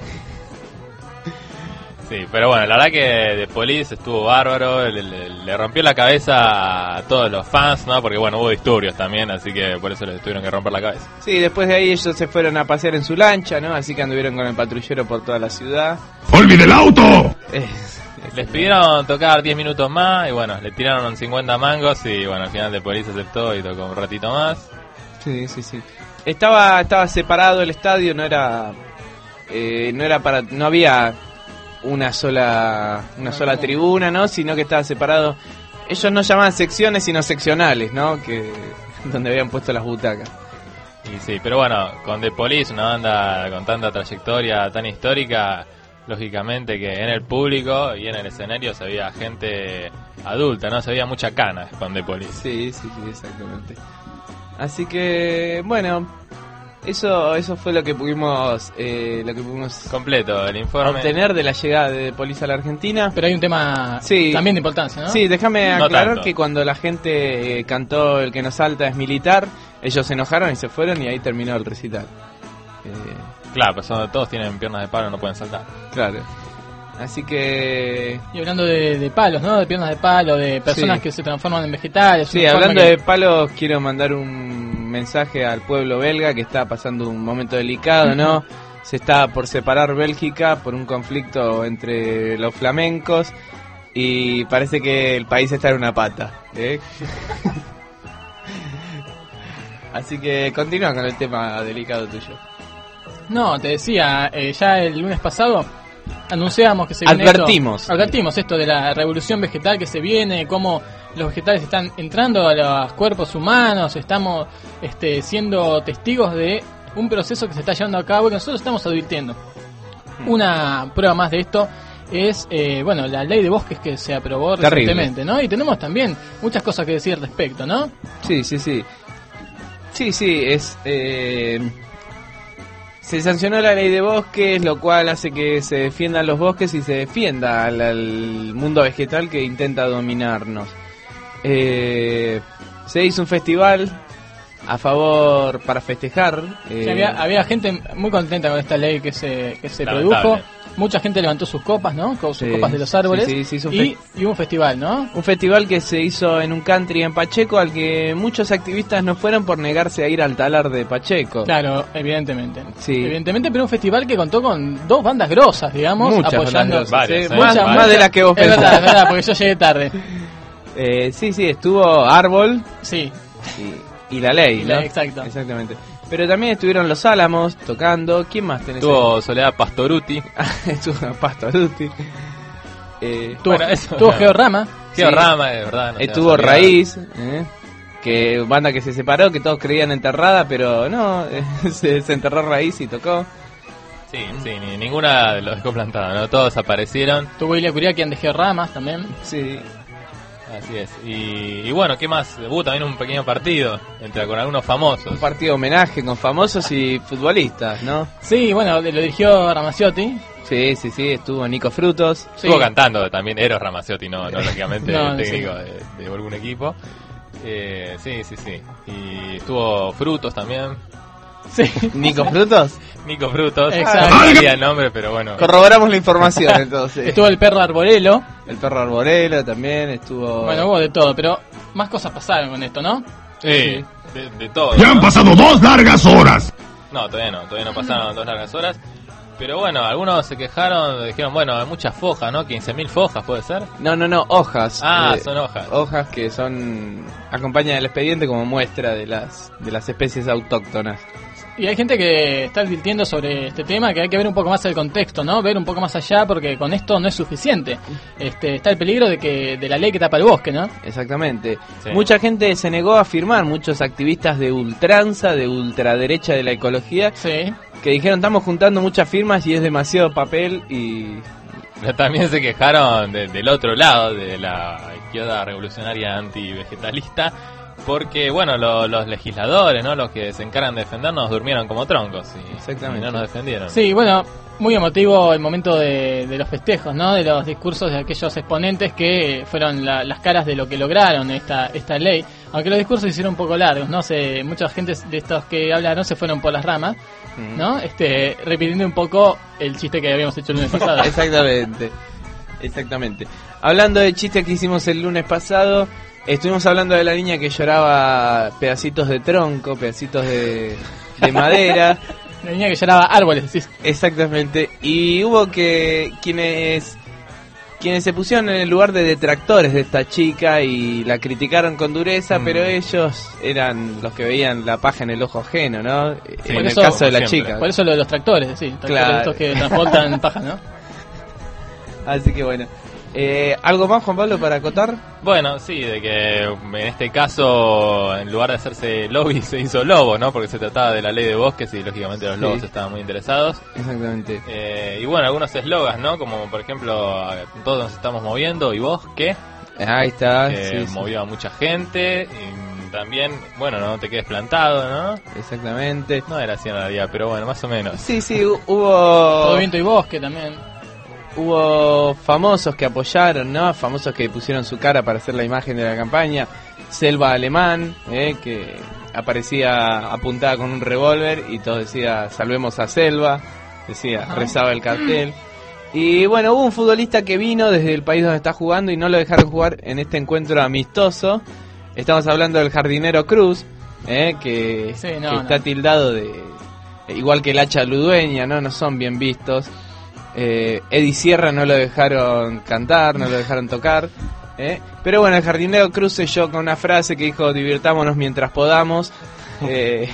Speaker 1: Sí, pero bueno, la verdad que The Police estuvo bárbaro, le, le, le rompió la cabeza a todos los fans, ¿no? Porque bueno, hubo disturbios también, así que por eso les tuvieron que romper la cabeza.
Speaker 2: Sí, después de ahí ellos se fueron a pasear en su lancha, ¿no? Así que anduvieron con el patrullero por toda la ciudad.
Speaker 3: ¡Olvide el auto!
Speaker 2: Eh,
Speaker 1: Les pidieron tocar diez minutos más y bueno, le tiraron cincuenta mangos y bueno, al final The Police aceptó y tocó un ratito más.
Speaker 2: Sí, sí, sí. Estaba estaba separado el estadio, no era eh, no era para no había una sola una sola tribuna, ¿no? Sino que estaba separado. Ellos no llamaban secciones sino seccionales, ¿no? Que donde habían puesto las butacas.
Speaker 1: Y sí, pero bueno, con The Police, una banda con tanta trayectoria tan histórica, lógicamente que en el público y en el escenario se veía gente adulta, ¿no? Se veía mucha cana con The Police.
Speaker 2: Sí, sí, sí, exactamente. Así que, bueno, eso eso fue lo que pudimos eh, lo que pudimos
Speaker 1: completo el informe
Speaker 2: obtener de la llegada de The Police a la Argentina.
Speaker 6: Pero hay un tema
Speaker 2: sí,
Speaker 6: también de importancia, ¿no?
Speaker 2: Sí, déjame
Speaker 1: no
Speaker 2: aclarar
Speaker 1: tanto.
Speaker 2: que cuando la gente eh, cantó El que nos salta es militar, ellos se enojaron y se fueron y ahí terminó el recital. Eh,
Speaker 1: Claro, pues son, todos tienen piernas de palo, no pueden saltar.
Speaker 2: Claro. Así que...
Speaker 6: Y hablando de, de palos, ¿no? De piernas de palo, de personas
Speaker 2: sí.
Speaker 6: que se transforman en vegetales.
Speaker 2: Sí, hablando que... de palos, quiero mandar un mensaje al pueblo belga que está pasando un momento delicado, ¿no? Se está por separar Bélgica por un conflicto entre los flamencos y parece que el país está en una pata, ¿eh? Así que continúa con el tema delicado tuyo.
Speaker 6: No, te decía, eh, ya el lunes pasado anunciábamos que se viene
Speaker 2: Advertimos.
Speaker 6: esto, advertimos esto de la revolución vegetal que se viene, cómo los vegetales están entrando a los cuerpos humanos, estamos este, siendo testigos de un proceso que se está llevando a cabo y que nosotros estamos advirtiendo. Una prueba más de esto es, eh, bueno, la ley de bosques que se aprobó
Speaker 2: Terrible.
Speaker 6: recientemente, ¿no? Y tenemos también muchas cosas que decir al respecto, ¿no?
Speaker 2: Sí, sí, sí. Sí, sí, es... Eh... Se sancionó la ley de bosques, lo cual hace que se defiendan los bosques y se defienda al, al mundo vegetal que intenta dominarnos. Eh, se hizo un festival a favor para festejar. Eh,
Speaker 6: Sí, había, había gente muy contenta con esta ley que se, que se
Speaker 1: Lamentable.
Speaker 6: produjo. Mucha gente levantó sus copas, ¿no? Con sus
Speaker 2: Sí,
Speaker 6: copas de los árboles.
Speaker 2: sí, sí, se hizo un
Speaker 6: y,
Speaker 2: fe-
Speaker 6: y hubo un festival, ¿no?
Speaker 2: Un festival que se hizo en un country en Pacheco, al que muchos activistas no fueron por negarse a ir al talar de Pacheco.
Speaker 6: Claro, evidentemente.
Speaker 2: Sí.
Speaker 6: Evidentemente, pero un festival que contó con dos bandas grosas, digamos,
Speaker 2: Muchas
Speaker 6: apoyando.
Speaker 2: bandas grosas,
Speaker 1: Varias,
Speaker 2: sí,
Speaker 1: ¿eh?
Speaker 2: más,
Speaker 1: Varias.
Speaker 2: más de las que vos
Speaker 6: Es verdad,
Speaker 2: pensás.
Speaker 6: es verdad, porque yo llegué tarde.
Speaker 2: Eh, sí, sí, estuvo Árbol
Speaker 6: Sí,
Speaker 2: y, y la ley,
Speaker 6: Y
Speaker 2: ¿no?
Speaker 6: la- exacto.
Speaker 2: Exactamente. Pero también estuvieron los Álamos tocando. ¿Quién más tenés?
Speaker 1: Tuvo Soledad Pastoruti.
Speaker 2: ahí? Estuvo Pastoruti. Eh,
Speaker 6: tuvo,
Speaker 1: Bueno, eso-
Speaker 6: tuvo Georrama.
Speaker 1: Qué
Speaker 2: Sí.
Speaker 1: rama, de verdad. no se
Speaker 2: estuvo
Speaker 1: nos olvida.
Speaker 2: Raíz, ¿eh? Que banda que se separó, que todos creían enterrada, pero no, eh, se, se enterró Raíz y tocó.
Speaker 1: Sí, sí, ni, ninguna los dejó plantada, ¿no? Todos aparecieron.
Speaker 6: Tuvo Ilia Curiaquian de Georramas también.
Speaker 2: Sí.
Speaker 1: Así es. Y, y bueno, ¿qué más? Hubo también un pequeño partido entre con algunos famosos.
Speaker 2: Un partido de homenaje con famosos y futbolistas, ¿no?
Speaker 6: Sí, bueno, lo dirigió Ramaciotti.
Speaker 2: Sí, sí, sí, estuvo Nico Frutos.
Speaker 6: Sí.
Speaker 1: Estuvo cantando también Eros Ramazzotti, no, no lógicamente
Speaker 6: No,
Speaker 1: el
Speaker 6: no
Speaker 1: técnico
Speaker 6: sé.
Speaker 1: de, de algún equipo. Eh, sí, sí, sí. Y estuvo Frutos también.
Speaker 6: Sí.
Speaker 2: Nico Frutos.
Speaker 1: Nico Frutos.
Speaker 6: Exacto.
Speaker 1: No sabía el nombre, pero bueno.
Speaker 2: Corroboramos la información entonces.
Speaker 6: Estuvo el perro Arborelo.
Speaker 2: El perro Arborelo también estuvo.
Speaker 6: Bueno, hubo de todo, pero más cosas pasaron con esto, ¿no?
Speaker 1: Sí, de, de todo.
Speaker 3: Ya han
Speaker 1: ¿no?
Speaker 3: pasado dos largas horas.
Speaker 1: No, todavía no, todavía no pasaron dos largas horas. Pero bueno, algunos se quejaron, dijeron, bueno, hay muchas fojas, ¿no? quince mil fojas, ¿puede ser?
Speaker 2: No, no, no, hojas.
Speaker 1: Ah,
Speaker 2: Eh,
Speaker 1: son hojas.
Speaker 2: Hojas que son acompañan el expediente como muestra de las de las especies autóctonas.
Speaker 6: Y hay gente que está advirtiendo sobre este tema, que hay que ver un poco más el contexto, ¿no? Ver un poco más allá, porque con esto no es suficiente. Este, está el peligro de que de la ley que tapa el bosque, ¿no?
Speaker 2: Exactamente.
Speaker 1: Sí.
Speaker 2: Mucha gente se negó a firmar, muchos activistas de ultranza, de ultraderecha de la ecología,
Speaker 6: Sí.
Speaker 2: que dijeron estamos juntando muchas firmas y es demasiado papel y,
Speaker 1: Pero también se quejaron de, del otro lado, de la izquierda revolucionaria anti-vegetalista, porque, bueno, lo, los legisladores, ¿no? Los que se encargan de defendernos durmieron como troncos y,
Speaker 2: Exactamente.
Speaker 1: y no nos defendieron.
Speaker 6: Sí, bueno, muy emotivo el momento de, de los festejos, ¿no? De los discursos de aquellos exponentes que fueron la, las caras de lo que lograron esta esta ley. Aunque los discursos se hicieron un poco largos, ¿no? Se, mucha gente de estos que hablaron se fueron por las ramas, ¿no? Este, repitiendo un poco el chiste que habíamos hecho el lunes pasado.
Speaker 2: Exactamente. Exactamente. Hablando de chistes que hicimos el lunes pasado, estuvimos hablando de la niña que lloraba pedacitos de tronco, pedacitos de, de madera.
Speaker 6: La niña que lloraba árboles, sí.
Speaker 2: Exactamente. Y hubo que quienes quienes se pusieron en el lugar de detractores de esta chica y la criticaron con dureza, mm. pero ellos eran los que veían la paja en el ojo ajeno, ¿no?
Speaker 6: Sí,
Speaker 2: en
Speaker 6: eso,
Speaker 2: el caso de la
Speaker 6: siempre.
Speaker 2: chica.
Speaker 6: Por eso lo de los tractores, sí. Tractores
Speaker 2: claro.
Speaker 6: Estos que transportan paja, ¿no?
Speaker 2: Así que bueno. Eh, ¿Algo más, Juan Pablo, para acotar?
Speaker 1: Bueno, sí, de que en este caso, en lugar de hacerse lobby, se hizo lobo, ¿no? Porque se trataba de la ley de bosques y lógicamente los lobos sí. estaban muy interesados.
Speaker 2: Exactamente.
Speaker 1: Eh, y bueno, algunos eslogans, ¿no? Como por ejemplo, todos nos estamos moviendo, ¿y vos qué?
Speaker 2: Ahí está.
Speaker 1: Que
Speaker 2: sí,
Speaker 1: movió
Speaker 2: sí.
Speaker 1: a mucha gente. Y también, bueno, no te quedes plantado, ¿no?
Speaker 2: Exactamente.
Speaker 1: No era así en realidad, pero bueno, más o menos.
Speaker 2: Sí, sí, hubo...
Speaker 6: Todo viento y bosque también.
Speaker 2: Hubo famosos que apoyaron, ¿no? Famosos que pusieron su cara para hacer la imagen de la campaña. Selva Alemán, ¿eh? Que aparecía apuntada con un revólver y todos decía salvemos a Selva, decía, rezaba el cartel. Y bueno, hubo un futbolista que vino desde el país donde está jugando y no lo dejaron jugar en este encuentro amistoso. Estamos hablando del jardinero Cruz, ¿eh? que,
Speaker 6: sí, no,
Speaker 2: que
Speaker 6: no.
Speaker 2: está tildado de... Igual que el hacha ludueña, ¿no? No son bien vistos. Eh, Eddie Sierra no lo dejaron cantar, no lo dejaron tocar, ¿eh? Pero bueno, el jardinero Cruz selló con una frase que dijo divirtámonos mientras podamos, eh,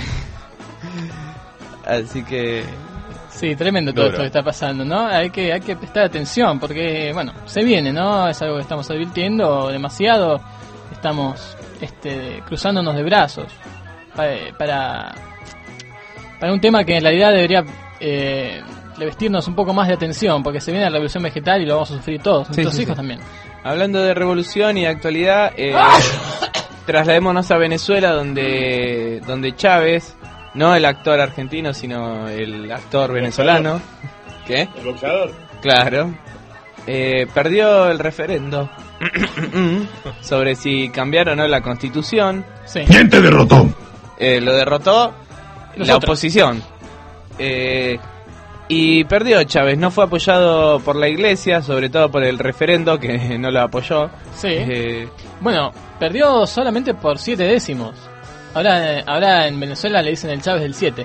Speaker 2: así que
Speaker 6: sí, tremendo todo
Speaker 1: Duro.
Speaker 6: esto que está pasando, ¿no? Hay que hay que prestar atención porque bueno, se viene, ¿no? Es algo que estamos advirtiendo demasiado, estamos este cruzándonos de brazos para para, para un tema que en realidad debería eh, de vestirnos un poco más de atención, porque se viene la revolución vegetal y lo vamos a sufrir todos,
Speaker 2: sí,
Speaker 6: nuestros
Speaker 2: sí,
Speaker 6: hijos
Speaker 2: sí.
Speaker 6: también.
Speaker 2: Hablando de revolución y de actualidad, eh, trasladémonos a Venezuela, donde donde Chávez, no el actor argentino, sino el actor venezolano, ¿qué?
Speaker 3: ¿El boxeador?
Speaker 2: Claro, eh, perdió el referendo sobre si cambiar o no la Constitución.
Speaker 6: Sí.
Speaker 3: ¿Quién te derrotó?
Speaker 2: Eh, lo derrotó
Speaker 6: Nosotros.
Speaker 2: la oposición. Eh, Y perdió Chávez, no fue apoyado por la iglesia, sobre todo por el referendo que no lo apoyó.
Speaker 6: Sí.
Speaker 2: Eh,
Speaker 6: Bueno, perdió solamente por siete décimos. Ahora, ahora en Venezuela le dicen el Chávez del siete.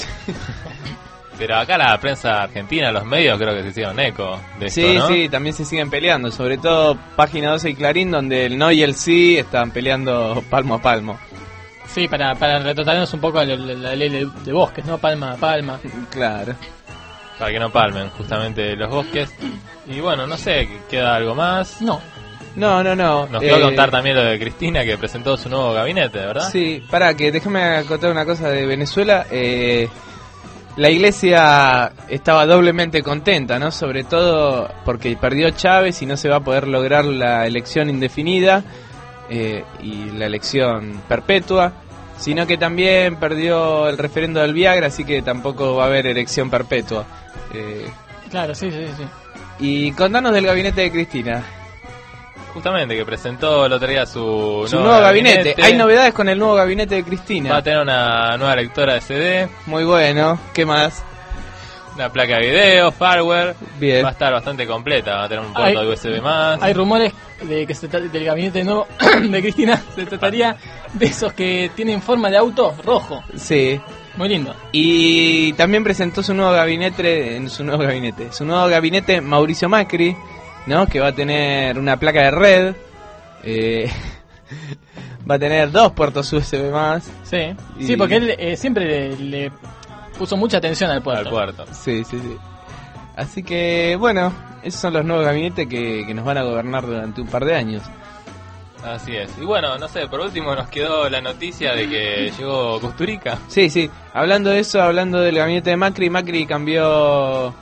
Speaker 1: Pero acá la prensa argentina, los medios creo que se hicieron eco de esto,
Speaker 2: sí,
Speaker 1: ¿no?
Speaker 2: sí, también se siguen peleando, sobre todo Página doce y Clarín, donde el no y el sí están peleando palmo a palmo.
Speaker 6: Sí, para, para retratarnos un poco la, la, la ley de, de bosques, ¿no? Palma a palma.
Speaker 2: Claro.
Speaker 1: Para que no palmen justamente los bosques. Y bueno, no sé, ¿queda algo más?
Speaker 6: No.
Speaker 2: No, no, no.
Speaker 1: Nos quedó
Speaker 2: eh,
Speaker 1: contar también lo de Cristina, que presentó su nuevo gabinete, ¿verdad?
Speaker 2: Sí, para que déjame contar una cosa de Venezuela. Eh, la iglesia estaba doblemente contenta, ¿no? Sobre todo porque perdió Chávez y no se va a poder lograr la elección indefinida eh, y la elección perpetua, sino que también perdió el referendo del Viagra, así que tampoco va a haber elección perpetua. Eh,
Speaker 6: Claro, sí, sí, sí.
Speaker 2: y contanos del gabinete de Cristina.
Speaker 1: Justamente, que presentó el otro día su,
Speaker 2: Su nuevo gabinete. Hay novedades con el nuevo gabinete de Cristina.
Speaker 1: Va a tener una nueva lectora de C D.
Speaker 2: Muy bueno. ¿Qué más?
Speaker 1: Una placa de video, hardware.
Speaker 2: Bien.
Speaker 1: Va a estar bastante completa. Va a tener un puerto
Speaker 6: Hay-
Speaker 1: de U S B más.
Speaker 6: Hay rumores de que se tra- del gabinete nuevo de Cristina se trataría de esos que tienen forma de auto rojo.
Speaker 2: Sí.
Speaker 6: Muy lindo.
Speaker 2: Y también presentó su nuevo gabinete, en su nuevo gabinete, su nuevo gabinete Mauricio Macri, ¿no? Que va a tener una placa de red, eh, va a tener dos puertos U S B más.
Speaker 6: Sí,
Speaker 2: Y-
Speaker 6: sí, porque él eh, siempre le, le puso mucha atención al puerto.
Speaker 1: Al puerto.
Speaker 2: Sí, sí, sí. Así que, bueno, esos son los nuevos gabinetes que, que nos van a gobernar durante un par de años.
Speaker 1: Así es. Y bueno, no sé, por último nos quedó la noticia de que llegó Kusturica.
Speaker 2: Sí, sí. Hablando de eso, hablando del gabinete de Macri, Macri cambió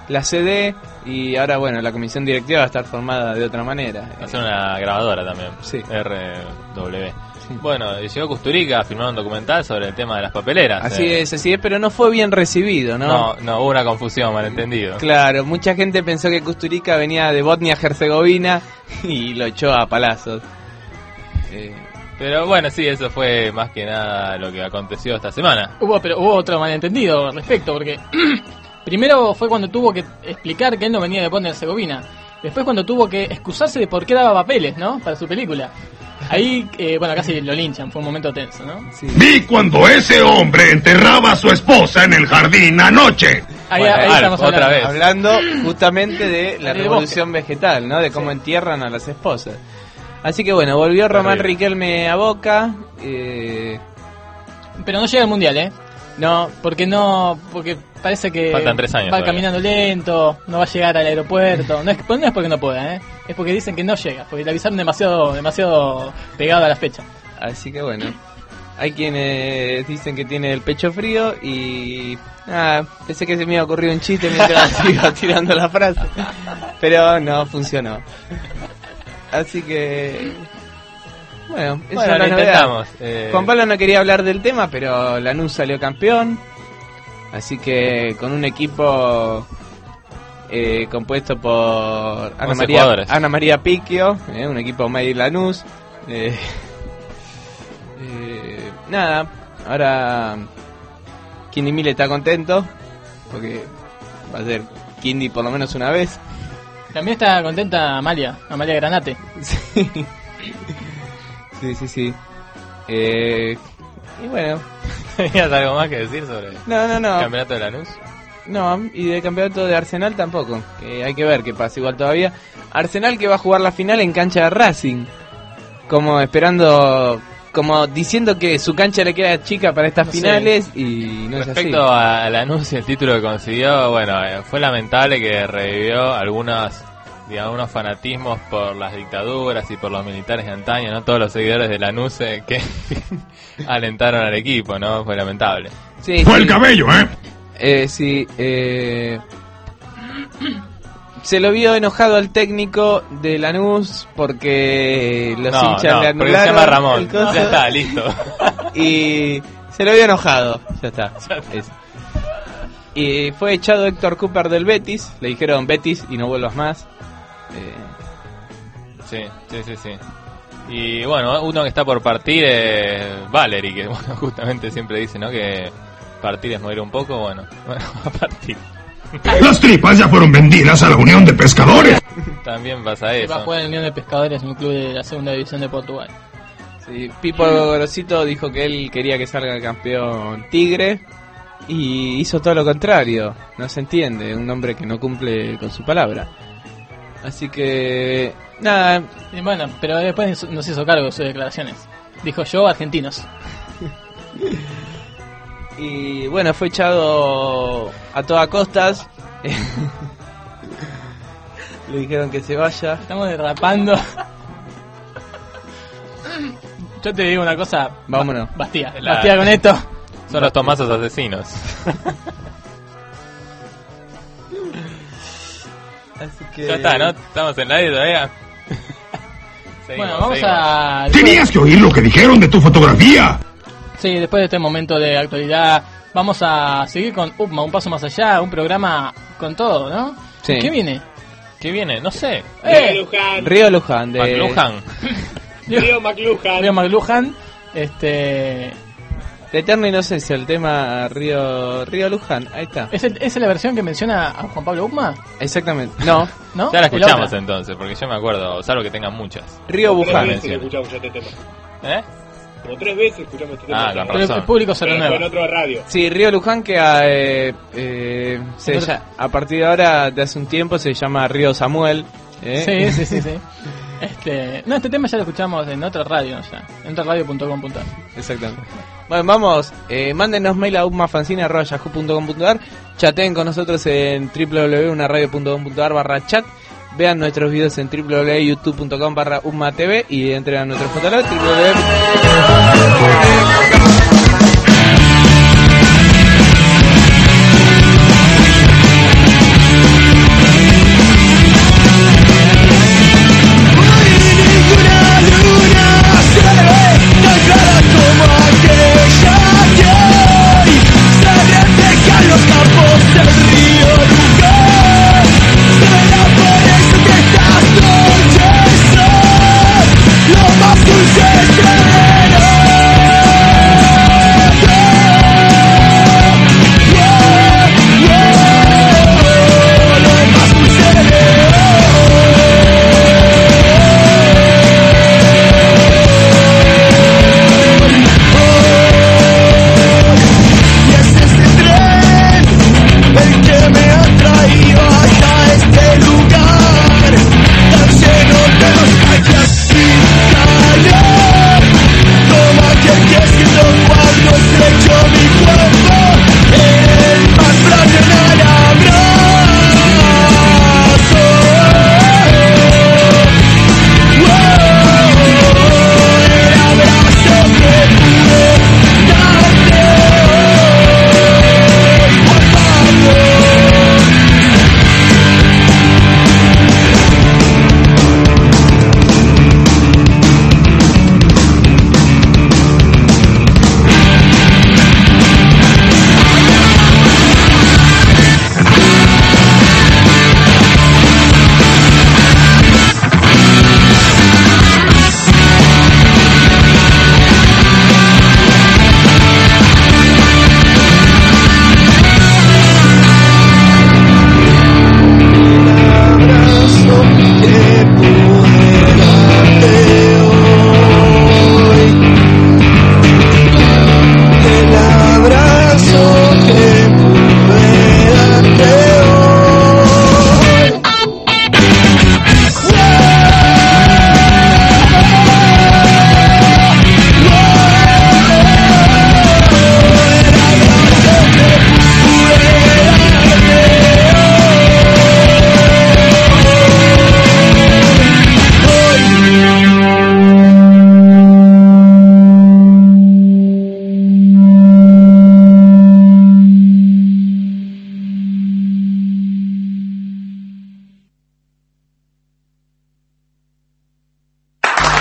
Speaker 2: la C D y ahora, bueno, la comisión directiva va a estar formada de otra manera.
Speaker 1: Va a ser una grabadora también.
Speaker 2: Sí.
Speaker 1: R W. Sí. Bueno, llegó Kusturica a filmar un documental sobre el tema de las papeleras.
Speaker 2: Así
Speaker 1: eh.
Speaker 2: es, así es, pero no fue bien recibido, ¿no?
Speaker 1: No, no, hubo una confusión, malentendido.
Speaker 2: Claro, mucha gente pensó que Kusturica venía de Bosnia-Herzegovina y lo echó a palazos.
Speaker 1: Eh, pero bueno, sí, eso fue más que nada lo que aconteció esta semana.
Speaker 6: Hubo, pero hubo otro malentendido al respecto, porque primero fue cuando tuvo que explicar que él no venía de Bosnia-Herzegovina. Después cuando tuvo que excusarse de por qué daba papeles, ¿no? Para su película. Ahí, eh, bueno, casi lo linchan, fue un momento tenso, ¿no?
Speaker 3: Sí. Vi cuando ese hombre enterraba a su esposa en el jardín anoche.
Speaker 6: Ahí,
Speaker 2: bueno,
Speaker 6: ahí
Speaker 2: vale,
Speaker 6: estamos
Speaker 2: otra
Speaker 6: hablando.
Speaker 2: vez. Hablando justamente de la
Speaker 6: De
Speaker 2: revolución
Speaker 6: bosque.
Speaker 2: vegetal, ¿no? De cómo
Speaker 6: Sí.
Speaker 2: entierran a las esposas. Así que bueno, volvió Román Riquelme a Boca. Eh...
Speaker 6: Pero no llega al Mundial, ¿eh?
Speaker 2: No,
Speaker 6: porque no, porque parece que
Speaker 1: Faltan tres años
Speaker 6: va
Speaker 1: todavía.
Speaker 6: caminando lento, no va a llegar al aeropuerto. No es, no es porque no pueda, ¿eh? Es porque dicen que no llega, porque le avisaron demasiado, demasiado pegado a la fecha.
Speaker 2: Así que bueno, hay quienes dicen que tiene el pecho frío y... Ah, pensé que se me iba a ocurrir un chiste mientras iba tirando la frase. Pero no funcionó. Así que... Bueno, esa
Speaker 1: Bueno,
Speaker 2: es la
Speaker 1: lo
Speaker 2: novedad.
Speaker 1: intentamos. Eh...
Speaker 2: Juan Pablo no quería hablar del tema, pero Lanús salió campeón. Así que con un equipo eh, compuesto por Ana
Speaker 1: once
Speaker 2: María,
Speaker 1: jugadores.
Speaker 2: Ana María Picchio, eh, un equipo Made in Lanús. Eh, eh, nada, ahora Quindi Mille está contento porque va a ser Quindi por lo menos una vez.
Speaker 6: También está contenta Amalia, Amalia Granate.
Speaker 2: Sí. Sí, sí, sí. Eh, y bueno.
Speaker 1: ¿Tenías algo más que decir sobre
Speaker 2: No, no, no.
Speaker 1: el campeonato de Lanús?
Speaker 2: No, y del campeonato de Arsenal tampoco. Que hay que ver qué pasa igual todavía. Arsenal que va a jugar la final en cancha de Racing. Como esperando, como diciendo que su cancha le queda chica para estas
Speaker 6: No sé.
Speaker 2: finales y no
Speaker 1: Respecto
Speaker 2: es así.
Speaker 1: a Lanús y el título que consiguió, bueno, eh, fue lamentable que revivió algunas, digamos, unos fanatismos por las dictaduras y por los militares de antaño, ¿no? Todos los seguidores de Lanús eh, que alentaron al equipo, ¿no? Fue lamentable.
Speaker 2: Sí,
Speaker 3: Fue
Speaker 2: sí.
Speaker 3: el cabello, ¿eh?
Speaker 2: Eh, sí, eh... se lo vio enojado al técnico de Lanús porque los
Speaker 1: No,
Speaker 2: hinchas
Speaker 1: no,
Speaker 2: le
Speaker 1: porque se
Speaker 2: anularon
Speaker 1: llama Ramón.
Speaker 2: el coso.
Speaker 1: Ya está, listo.
Speaker 2: Y se lo vio enojado. Ya está. Es. Y fue echado Héctor Cooper del Betis. Le dijeron Betis y no vuelvas más. Eh,
Speaker 1: Sí, sí, sí, sí. Y bueno, uno que está por partir es Valery, que bueno, justamente siempre dice, ¿no? Que partir es morir un poco, bueno, bueno, a partir.
Speaker 3: Las tripas ya fueron vendidas a la Unión de Pescadores.
Speaker 1: También pasa
Speaker 6: Va a
Speaker 1: eso.
Speaker 6: jugar en la Unión de Pescadores, un club de la segunda división de Portugal.
Speaker 2: sí, Pipo Grosito dijo que él quería que salga campeón Tigre. Y hizo todo lo contrario. No se entiende. Un hombre que no cumple con su palabra. Así que... Nada.
Speaker 6: Y bueno, pero después no se hizo cargo de sus declaraciones. Dijo yo, argentinos.
Speaker 2: Y bueno, fue echado a todas costas. Le dijeron que se vaya.
Speaker 6: Estamos derrapando. Yo te digo una cosa.
Speaker 2: Vámonos.
Speaker 6: Bastía,
Speaker 1: La-
Speaker 6: bastía con esto.
Speaker 1: Son los tomazos asesinos.
Speaker 2: Así que...
Speaker 1: Ya está, ¿no? Estamos en la aire todavía. Seguimos,
Speaker 6: Bueno, vamos
Speaker 1: seguimos.
Speaker 6: a...
Speaker 3: Tenías que oír lo que dijeron de tu fotografía.
Speaker 6: Sí, después de este momento de actualidad, vamos a seguir con UPMA, un paso más allá, un programa con todo, ¿no?
Speaker 2: Sí.
Speaker 6: ¿Qué viene?
Speaker 1: ¿Qué viene? No sé.
Speaker 6: Eh,
Speaker 4: Luján.
Speaker 2: Río Luján de...
Speaker 1: McLuhan.
Speaker 4: Río McLuhan.
Speaker 6: Río McLuhan, este...
Speaker 2: de Eterna Inocencia, el tema Río Río Luján. Ahí está.
Speaker 6: ¿Es, el- ¿Es la versión que menciona a Juan Pablo UPMA?
Speaker 2: Exactamente. No,
Speaker 6: ¿No?
Speaker 1: Ya la
Speaker 6: ¿Y
Speaker 1: escuchamos
Speaker 6: otra?
Speaker 1: entonces, porque yo me acuerdo, salvo que tengan muchas.
Speaker 2: Río
Speaker 4: Tres
Speaker 2: Buján.
Speaker 4: veces que escuchamos ya este tema.
Speaker 1: ¿Eh?
Speaker 4: Como tres veces escuchamos este tema.
Speaker 1: Ah, con
Speaker 6: Pero
Speaker 1: razón.
Speaker 6: el público se
Speaker 4: Pero fue en
Speaker 6: renueva.
Speaker 4: otra radio.
Speaker 2: Sí, Río Luján que eh, eh, se
Speaker 6: Otro-
Speaker 2: ya- a partir de ahora, de hace un tiempo, se llama Río Samuel. ¿eh?
Speaker 6: Sí, sí, sí, sí. Este, no, este tema ya lo escuchamos en otra radio ya, en otra radio punto com punto a r.
Speaker 2: Exactamente. Bueno, vamos, eh, mándenos mail a upmafancine arroba yahoo punto com punto a r, chateen con nosotros en w w w punto una radio punto com punto a r barra chat, vean nuestros videos en w w w punto youtube punto com barra upmatv y entren a nuestro fotolog w w w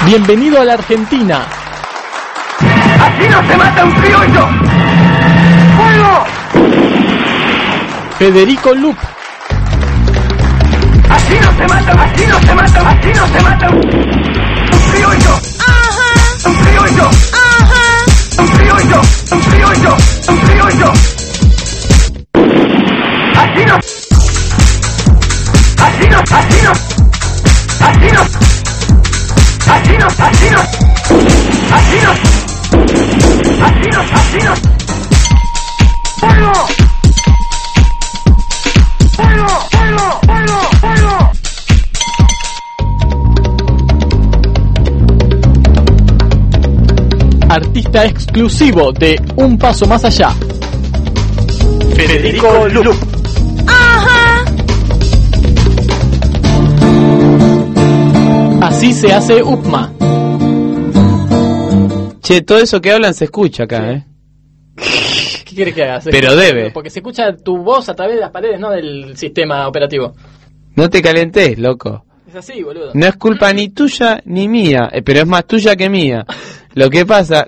Speaker 6: Bienvenido a la Argentina.
Speaker 8: ¡Así no se mata un criollo! ¡Fuego!
Speaker 6: Federico Lup.
Speaker 8: ¡Así no se mata, así no se mata, así no se mata un, un criollo! ¡Ajá! ¡Un criollo! ¡Ajá! ¡Un criollo! ¡Un criollo! ¡Un criollo! ¡Así no! ¡Así no! ¡Así no! ¡Así no! ¡Así no! ¡Así no! ¡Así no! ¡Así no! ¡Así no! ¡Fuego! ¡Fuego! ¡Fuego! ¡Fuego! ¡Fuego!
Speaker 6: Artista exclusivo de Un Paso Más Allá.
Speaker 8: Federico Lup. Ajá.
Speaker 6: Así se hace U P M A.
Speaker 2: Che, todo eso que hablan se escucha acá, ¿eh?
Speaker 6: ¿Qué quieres que haga? Se
Speaker 2: Pero
Speaker 6: escucha,
Speaker 2: debe.
Speaker 6: Porque se escucha tu voz a través de las paredes, no del sistema operativo.
Speaker 2: No te calentes, loco.
Speaker 6: Es así, boludo.
Speaker 2: No es culpa ni tuya ni mía, eh, pero es más tuya que mía. Lo que pasa...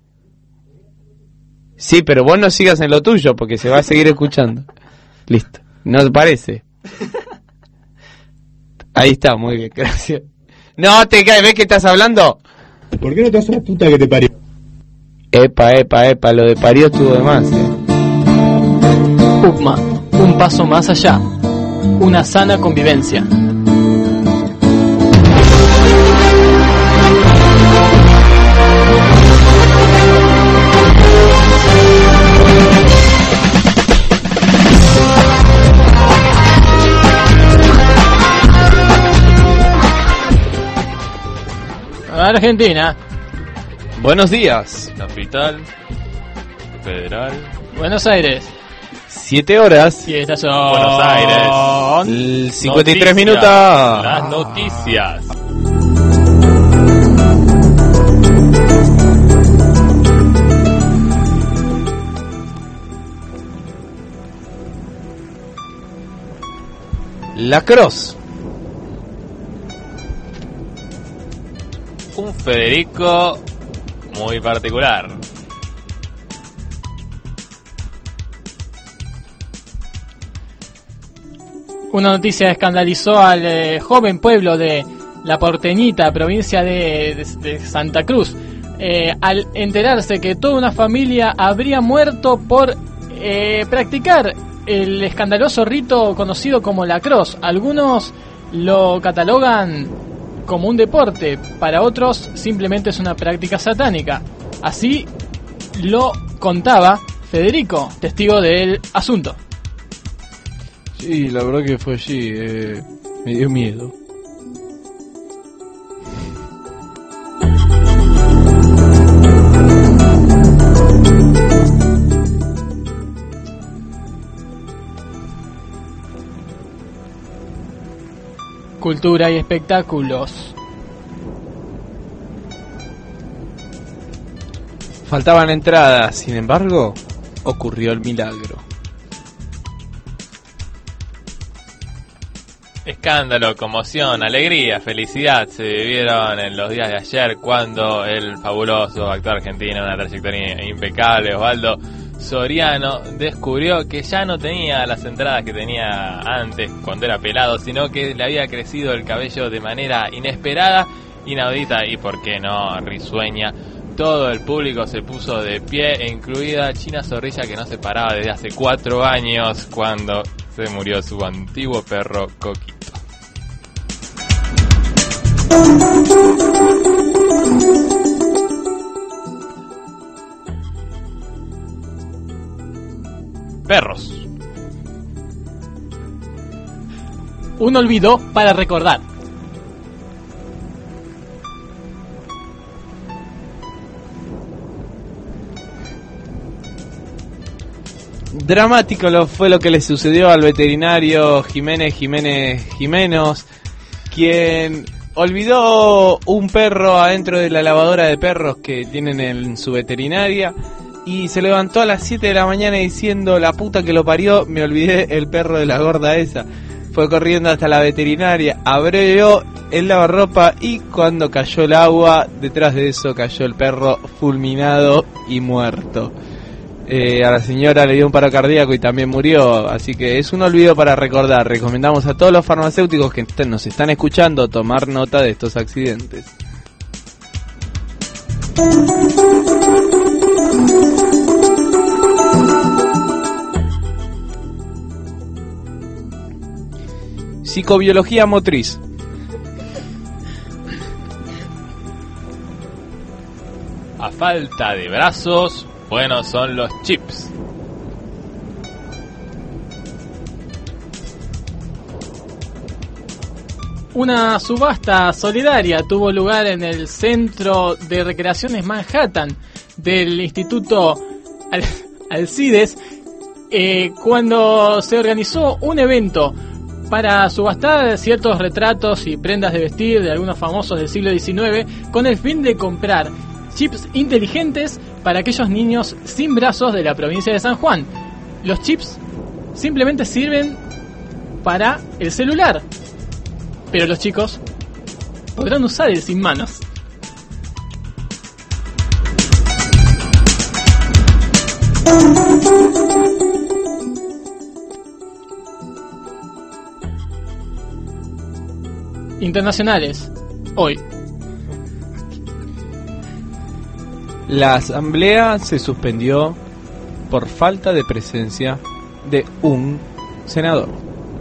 Speaker 2: Sí, pero vos no sigas en lo tuyo porque se va a seguir escuchando. Listo. ¿No te parece? Ahí está, muy bien, gracias. No te caes, ¿ves que estás hablando?
Speaker 3: ¿Por qué no te haces la puta que te parió?
Speaker 2: Epa, epa, epa, lo de parió estuvo de más, eh.
Speaker 6: U P M A, un paso más allá. Una sana convivencia. Argentina.
Speaker 2: Buenos días.
Speaker 1: Capital Federal.
Speaker 6: Buenos Aires.
Speaker 2: Siete horas.
Speaker 6: Y estas son...
Speaker 1: Buenos Aires.
Speaker 2: El cincuenta y tres
Speaker 1: Noticias.
Speaker 2: minutos.
Speaker 1: Las noticias.
Speaker 2: La Cross.
Speaker 1: Un Federico muy particular.
Speaker 6: Una noticia escandalizó al eh, joven pueblo de La Porteñita, provincia de, de, de Santa Cruz, eh, al enterarse que toda una familia habría muerto por eh, practicar el escandaloso rito conocido como la cross. Algunos lo catalogan como un deporte, para otros simplemente es una práctica satánica. Así lo contaba Federico, testigo del asunto.
Speaker 2: Sí, la verdad que fue así, eh, me dio miedo.
Speaker 6: Cultura y espectáculos.
Speaker 2: Faltaban entradas, sin embargo, ocurrió el milagro.
Speaker 1: Escándalo, conmoción, alegría, felicidad se vivieron en los días de ayer cuando el fabuloso actor argentino, una trayectoria impecable, Osvaldo Soriano, descubrió que ya no tenía las entradas que tenía antes cuando era pelado, sino que le había crecido el cabello de manera inesperada, inaudita y, por qué no, risueña. Todo el público se puso de pie, incluida China Zorrilla, que no se paraba desde hace cuatro años cuando se murió su antiguo perro Coquito. Perros.
Speaker 6: Un olvido para recordar.
Speaker 2: Dramático lo fue lo que le sucedió al veterinario Jiménez Jiménez Jiménez, quien olvidó un perro adentro de la lavadora de perros que tienen en su veterinaria y se levantó a las siete de la mañana diciendo: la puta que lo parió, me olvidé el perro de la gorda esa. Fue corriendo hasta la veterinaria, abrió el lavarropa y cuando cayó el agua, detrás de eso cayó el perro fulminado y muerto. Eh, a la señora le dio un paro cardíaco y también murió, así que es un olvido para recordar. Recomendamos a todos los farmacéuticos que est- nos están escuchando tomar nota de estos accidentes. Psicobiología motriz.
Speaker 1: A falta de brazos, buenos son los chips.
Speaker 6: Una subasta solidaria tuvo lugar en el Centro de Recreaciones Manhattan del Instituto Al- Alcides eh, cuando se organizó un evento para subastar ciertos retratos y prendas de vestir de algunos famosos del siglo diecinueve con el fin de comprar chips inteligentes para aquellos niños sin brazos de la provincia de San Juan. Los chips simplemente sirven para el celular, pero los chicos podrán usar el sin manos. Internacionales, hoy.
Speaker 2: La asamblea se suspendió por falta de presencia de un senador.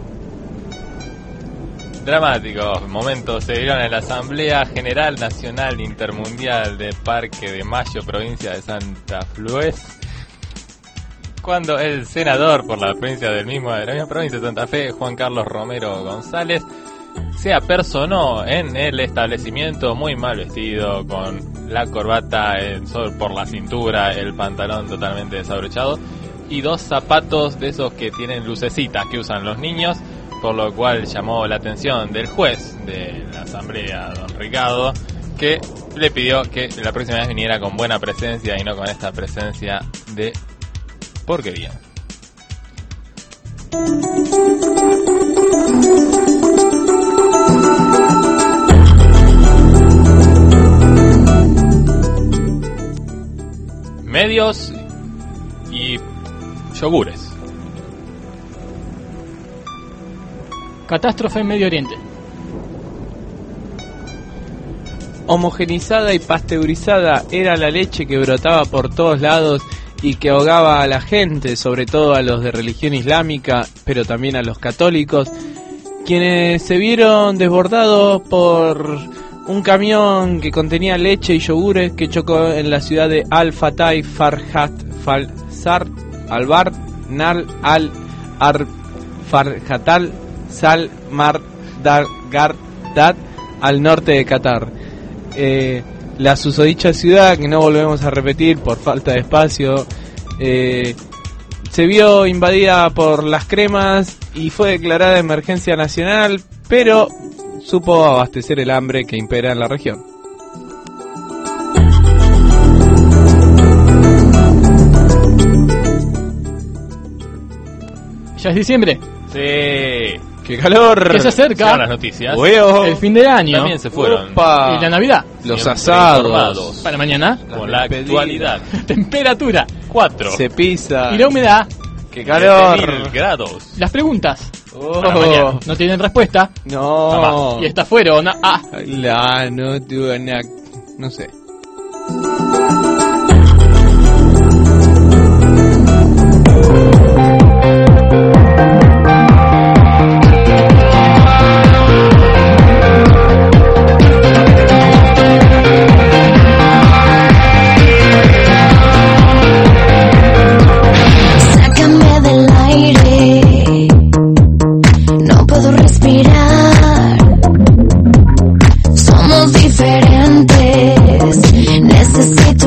Speaker 1: Dramáticos momentos se dieron en la Asamblea General Nacional Intermundial de Parque de Mayo, provincia de Santa Fe, cuando el senador por la provincia del mismo de la misma provincia de Santa Fe, Juan Carlos Romero González, se apersonó en el establecimiento muy mal vestido, con la corbata en sol por la cintura, el pantalón totalmente desabrochado y dos zapatos de esos que tienen lucecitas que usan los niños, por lo cual llamó la atención del juez de la asamblea, don Ricardo, que le pidió que la próxima vez viniera con buena presencia y no con esta presencia de porquería. Medios y yogures.
Speaker 6: Catástrofe en Medio Oriente.
Speaker 2: Homogenizada y pasteurizada era la leche que brotaba por todos lados y que ahogaba a la gente, sobre todo a los de religión islámica, pero también a los católicos, quienes se vieron desbordados por un camión que contenía leche y yogures que chocó en la ciudad de Al-Fatay, Farhat, Falsar, Albar, Nal, Al, Ar, Farhatal, Sal, Mar, Dar, Gar, Dat, al norte de Qatar. Eh, la susodicha ciudad, que no volvemos a repetir por falta de espacio, eh, se vio invadida por las cremas y fue declarada emergencia nacional, pero supo abastecer el hambre que impera en la región.
Speaker 6: Ya es diciembre.
Speaker 1: Sí.
Speaker 2: ¡Qué calor!
Speaker 6: Que se acerca.
Speaker 1: Son las noticias.
Speaker 2: Huevo.
Speaker 6: El fin de año.
Speaker 1: También se fueron.
Speaker 2: Opa.
Speaker 6: Y la Navidad.
Speaker 2: Los
Speaker 1: Siempre
Speaker 2: asados.
Speaker 1: informados.
Speaker 6: Para mañana.
Speaker 1: Con la actualidad.
Speaker 6: Temperatura.
Speaker 1: cuatro.
Speaker 2: Se pisa.
Speaker 6: Y la humedad.
Speaker 2: ¡Qué calor!
Speaker 1: siete mil grados.
Speaker 6: Las preguntas.
Speaker 2: Oh.
Speaker 6: Para mañana. No tienen respuesta.
Speaker 2: No.
Speaker 6: Y estas fueron. Ah.
Speaker 2: La no tuve nada. No sé.
Speaker 11: Sácame del aire, no puedo respirar. Somos diferentes, necesito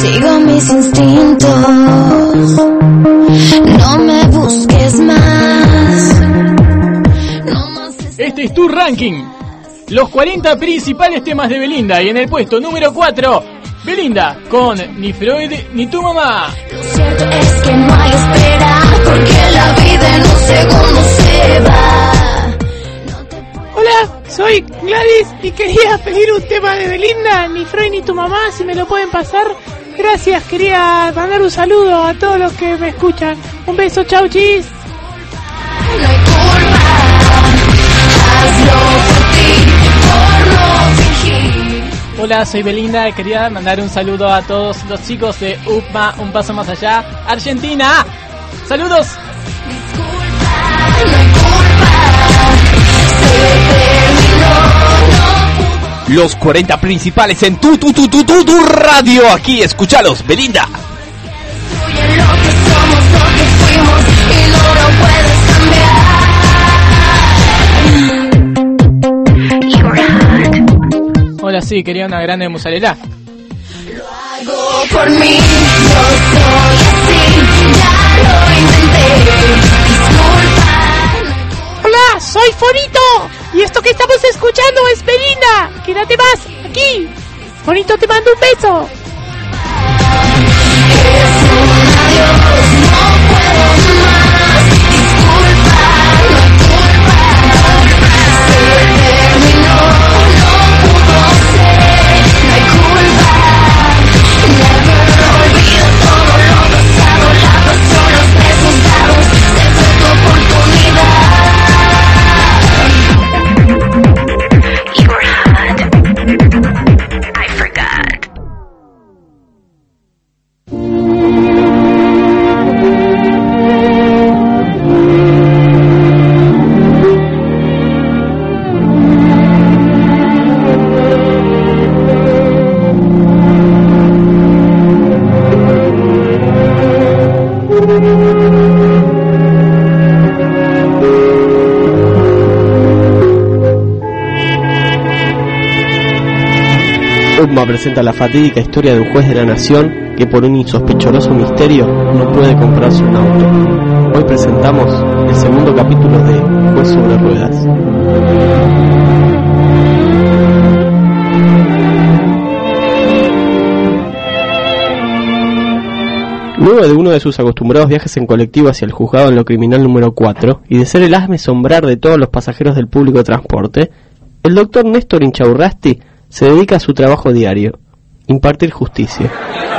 Speaker 11: Sigo mis instintos, no me busques más. No más
Speaker 6: Este es tu ranking. Los cuarenta principales temas de Belinda. Y en el puesto número cuatro, Belinda con Ni Freud ni tu mamá.
Speaker 11: Lo cierto es que no hay espera, porque la vida en un segundo se va.
Speaker 12: Hola, soy Gladys y quería pedir un tema de Belinda, Ni Freud ni tu mamá, si me lo pueden pasar. Gracias, quería mandar un saludo a todos los que me escuchan. Un beso, chau, chis.
Speaker 11: No hay culpa, hazlo por ti, por no fingir.
Speaker 6: Hola, soy Belinda y quería mandar un saludo a todos los chicos de U P M A, Un Paso Más Allá, Argentina. ¡Saludos!
Speaker 11: Disculpa, no hay culpa, se terminó, no pudo.
Speaker 2: Los cuarenta principales en tu, tu, tu, tu, tu, tu radio. Aquí, escúchalos, Belinda.
Speaker 11: Destruye lo que somos, lo que fuimos y no lo puedes cambiar.
Speaker 6: Hola, sí, quería una grande musarela.
Speaker 11: Lo hago por mí, yo soy así, ya lo intenté. Disculpa.
Speaker 12: Hola, soy Fonito y esto que estamos escuchando es Belinda. Quédate más aquí. Fonito, te mando un beso.
Speaker 11: Es un adiós, no puedo más. Disculpa, no hay culpa. Se terminó, no pudo ser. No hay culpa. Never olvido todo lo pasado, la pasión, los besos dados. Se fue tu oportunidad. You were hot. I forgot.
Speaker 9: U P M A presenta la fatídica historia de un juez de la nación que por un insospechoso misterio no puede comprarse un auto. Hoy presentamos el segundo capítulo de Juez sobre Ruedas. Luego de uno de sus acostumbrados viajes en colectivo hacia el juzgado en lo criminal número cuatro y de ser el hazme sombrar de todos los pasajeros del público de transporte, el doctor Néstor Inchaurrasti se dedica a su trabajo diario, impartir justicia.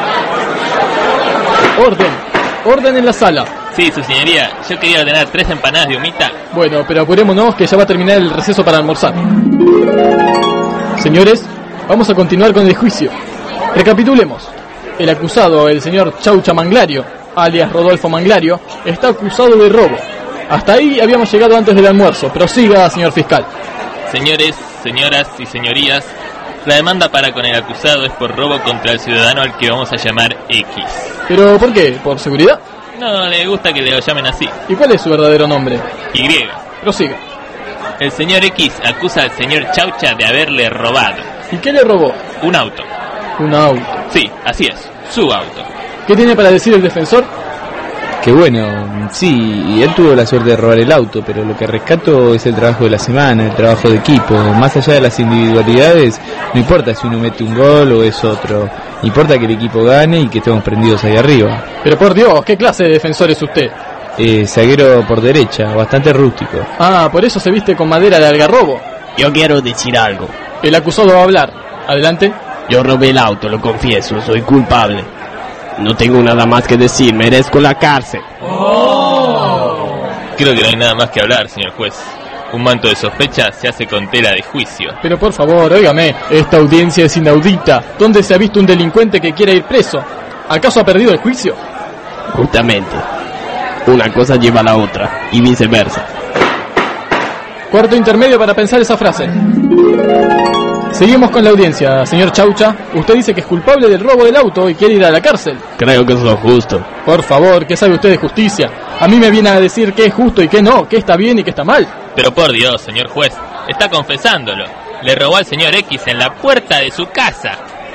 Speaker 6: Orden, orden en la sala.
Speaker 1: Sí, su señoría, yo quería ordenar tres empanadas de humita.
Speaker 6: Bueno, pero apurémonos que ya va a terminar el receso para almorzar. Señores, vamos a continuar con el juicio. Recapitulemos. El acusado, el señor Chaucha Manglario, alias Rodolfo Manglario, está acusado de robo. Hasta ahí habíamos llegado antes del almuerzo. Prosiga, señor fiscal.
Speaker 1: Señores, señoras y señorías, la demanda para con el acusado es por robo contra el ciudadano al que vamos a llamar X.
Speaker 6: ¿Pero por qué? ¿Por seguridad?
Speaker 1: No, le gusta que le lo llamen así.
Speaker 6: ¿Y cuál es su verdadero nombre?
Speaker 1: Y.
Speaker 6: Prosiga.
Speaker 1: El señor X acusa al señor Chaucha de haberle robado.
Speaker 6: ¿Y qué le robó?
Speaker 1: Un auto.
Speaker 6: Un auto.
Speaker 1: Sí, así es, su auto.
Speaker 6: ¿Qué tiene para decir el defensor?
Speaker 2: Que bueno, sí, y él tuvo la suerte de robar el auto, pero lo que rescato es el trabajo de la semana, el trabajo de equipo. Más allá de las individualidades, no importa si uno mete un gol o es otro. Importa que el equipo gane y que estemos prendidos ahí arriba.
Speaker 6: Pero por Dios, ¿qué clase de defensor es usted?
Speaker 2: Eh, zaguero por derecha, bastante rústico.
Speaker 6: Ah, por eso se viste con madera de algarrobo.
Speaker 9: Yo quiero decir algo.
Speaker 6: El acusado va a hablar. Adelante.
Speaker 9: Yo robé el auto, lo confieso, soy culpable. No tengo nada más que decir, merezco la cárcel.
Speaker 1: Oh. Creo que no hay nada más que hablar, señor juez. Un manto de sospecha se hace con tela de juicio.
Speaker 6: Pero por favor, óigame, esta audiencia es inaudita. ¿Dónde se ha visto un delincuente que quiera ir preso? ¿Acaso ha perdido el juicio?
Speaker 9: Justamente. Una cosa lleva a la otra, y viceversa.
Speaker 6: Cuarto intermedio para pensar esa frase. Seguimos con la audiencia. Señor Chaucha, usted dice que es culpable del robo del auto y quiere ir a la cárcel.
Speaker 9: Creo que es lo justo.
Speaker 6: Por favor, ¿qué sabe usted de justicia? A mí me viene a decir qué es justo y qué no, qué está bien y qué está mal.
Speaker 1: Pero por Dios, señor juez, está confesándolo. Le robó al señor X en la puerta de su casa.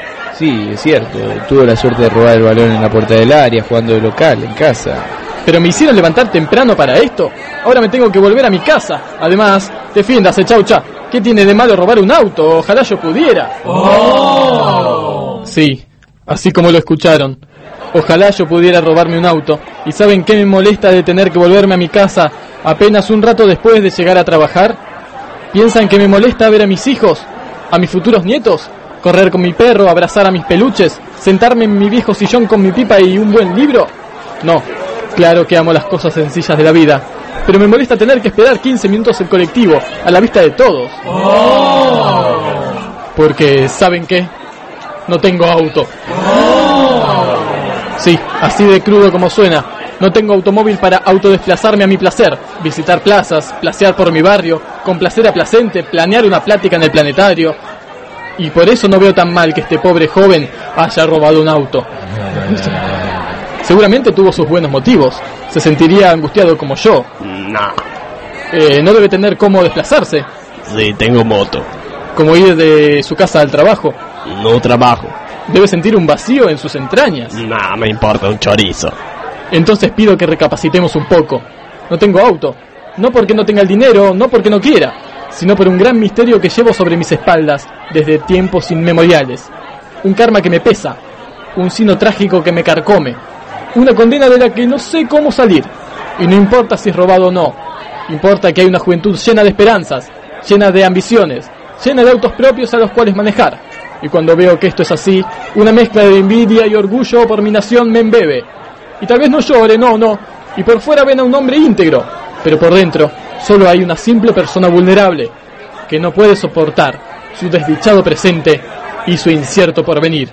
Speaker 2: sí, es cierto. Tuvo la suerte de robar el balón en la puerta del área, jugando de local, en casa.
Speaker 6: Pero me hicieron levantar temprano para esto. Ahora me tengo que volver a mi casa. Además, defiéndase, Chaucha. ¿Qué tiene de malo robar un auto? Ojalá yo pudiera.
Speaker 11: Oh.
Speaker 6: Sí, así como lo escucharon. Ojalá yo pudiera robarme un auto. ¿Y saben qué me molesta de tener que volverme a mi casa apenas un rato después de llegar a trabajar? ¿Piensan que me molesta ver a mis hijos, a mis futuros nietos, correr con mi perro, abrazar a mis peluches, sentarme en mi viejo sillón con mi pipa y un buen libro? No, claro que amo las cosas sencillas de la vida, pero me molesta tener que esperar quince minutos el colectivo, a la vista de todos.
Speaker 11: Oh.
Speaker 6: Porque, ¿saben qué? No tengo auto.
Speaker 11: Oh.
Speaker 6: Sí, así de crudo como suena. No tengo automóvil para autodesplazarme a mi placer, visitar plazas, placear por mi barrio, complacer a Placente, planear una plática en el planetario. Y por eso no veo tan mal que este pobre joven haya robado un auto. Seguramente tuvo sus buenos motivos. Se sentiría angustiado como yo.
Speaker 9: No.
Speaker 6: Eh, no debe tener cómo desplazarse.
Speaker 9: Sí, tengo moto.
Speaker 6: Como ir de su casa al trabajo.
Speaker 9: No trabajo.
Speaker 6: Debe sentir un vacío en sus entrañas.
Speaker 9: No, me importa un chorizo.
Speaker 6: Entonces pido que recapacitemos un poco. No tengo auto. No porque no tenga el dinero, no porque no quiera, sino por un gran misterio que llevo sobre mis espaldas desde tiempos inmemoriales. Un karma que me pesa. Un sino trágico que me carcome. Una condena de la que no sé cómo salir. Y no importa si es robado o no. Importa que hay una juventud llena de esperanzas, llena de ambiciones, llena de autos propios a los cuales manejar. Y cuando veo que esto es así, una mezcla de envidia y orgullo por mi nación me embebe. Y tal vez no llore, no, no. Y por fuera ven a un hombre íntegro. Pero por dentro solo hay una simple persona vulnerable que no puede soportar su desdichado presente y su incierto porvenir.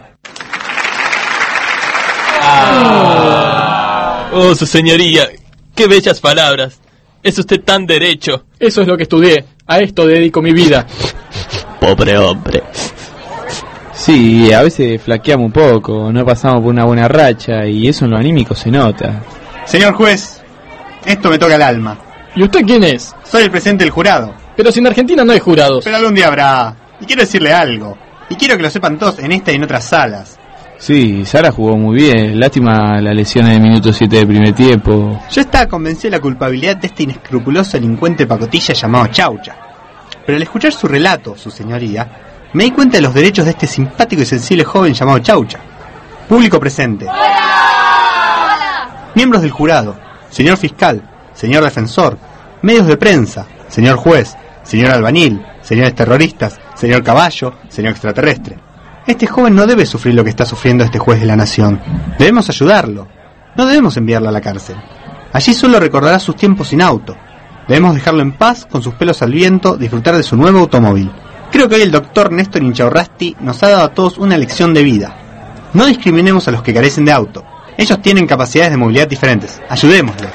Speaker 1: Ah. Oh, su señoría, qué bellas palabras. Es usted tan derecho.
Speaker 6: Eso es lo que estudié. A esto dedico mi vida.
Speaker 9: Pobre hombre.
Speaker 2: Sí, a veces flaqueamos un poco, no pasamos por una buena racha y eso en lo anímico se nota.
Speaker 5: Señor juez, esto me toca el alma.
Speaker 6: ¿Y usted quién es?
Speaker 5: Soy el presidente del jurado.
Speaker 6: Pero si en Argentina no hay jurados.
Speaker 5: Pero algún día habrá. Y quiero decirle algo. Y quiero que lo sepan todos en esta y en otras salas.
Speaker 2: Sí, Sara jugó muy bien. Lástima la lesión en el minuto siete del primer tiempo.
Speaker 5: Yo estaba convencido de la culpabilidad de este inescrupuloso delincuente pacotilla llamado Chaucha. Pero al escuchar su relato, su señoría, me di cuenta de los derechos de este simpático y sensible joven llamado Chaucha. Público presente.
Speaker 11: ¡Hola! ¡Hola!
Speaker 5: Miembros del jurado, señor fiscal, señor defensor, medios de prensa, señor juez, señor albañil, señores terroristas, señor caballo, señor extraterrestre. Este joven no debe sufrir lo que está sufriendo este juez de la nación. Debemos ayudarlo. No debemos enviarlo a la cárcel. Allí solo recordará sus tiempos sin auto. Debemos dejarlo en paz, con sus pelos al viento, disfrutar de su nuevo automóvil. Creo que hoy el doctor Néstor Inchaurrasti nos ha dado a todos una lección de vida. No discriminemos a los que carecen de auto. Ellos tienen capacidades de movilidad diferentes. Ayudémoslos.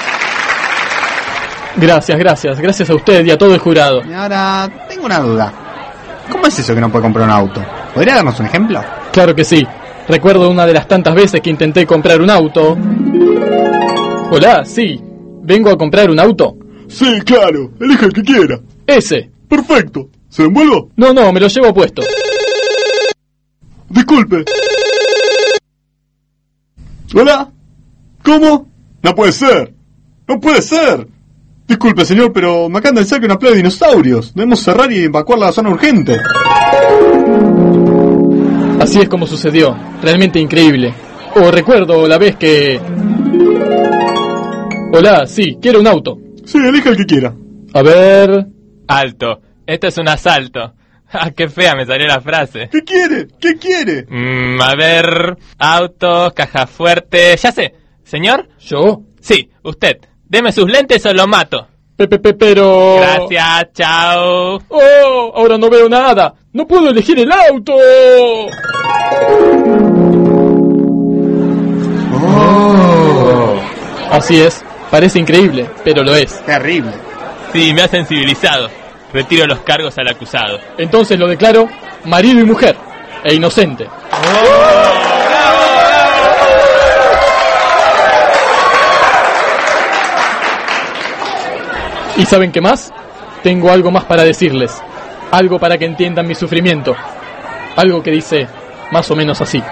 Speaker 6: Gracias, gracias. Gracias a usted y a todo el jurado.
Speaker 5: Y ahora, tengo una duda. ¿Cómo es eso que no puede comprar un auto? ¿Podría darnos un ejemplo?
Speaker 6: Claro que sí. Recuerdo una de las tantas veces que intenté comprar un auto. Hola, sí. ¿Vengo a comprar un auto?
Speaker 3: Sí, claro. Elija el que quiera.
Speaker 6: Ese.
Speaker 3: Perfecto. ¿Se lo envuelvo?
Speaker 6: No, no, me lo llevo puesto.
Speaker 3: Disculpe. ¿Hola? ¿Cómo? No puede ser. No puede ser. Disculpe, señor, pero me acaban de decir que una plaga de dinosaurios. Debemos cerrar y evacuar la zona urgente.
Speaker 6: Así es como sucedió. Realmente increíble. O recuerdo la vez que... Hola, sí, quiero un auto.
Speaker 3: Sí, elija el que quiera.
Speaker 6: A ver...
Speaker 1: Alto. Esto es un asalto. Ah, qué fea me salió la frase.
Speaker 3: ¿Qué quiere? ¿Qué quiere?
Speaker 1: Mm, a ver... Autos, caja fuerte... Ya sé. ¿Señor?
Speaker 6: ¿Yo?
Speaker 1: Sí, usted. Deme sus lentes o lo mato.
Speaker 6: Pepe, pe, pero...
Speaker 1: Gracias, chao.
Speaker 6: ¡Oh! Ahora no veo nada. ¡No puedo elegir el auto!
Speaker 5: Oh.
Speaker 6: Así es. Parece increíble, pero lo es.
Speaker 5: Terrible.
Speaker 1: Sí, me ha sensibilizado. Retiro los cargos al acusado.
Speaker 6: Entonces lo declaro marido y mujer, e inocente. ¿Y saben qué más? Tengo algo más para decirles. Algo para que entiendan mi sufrimiento. Algo que dice, más o menos así.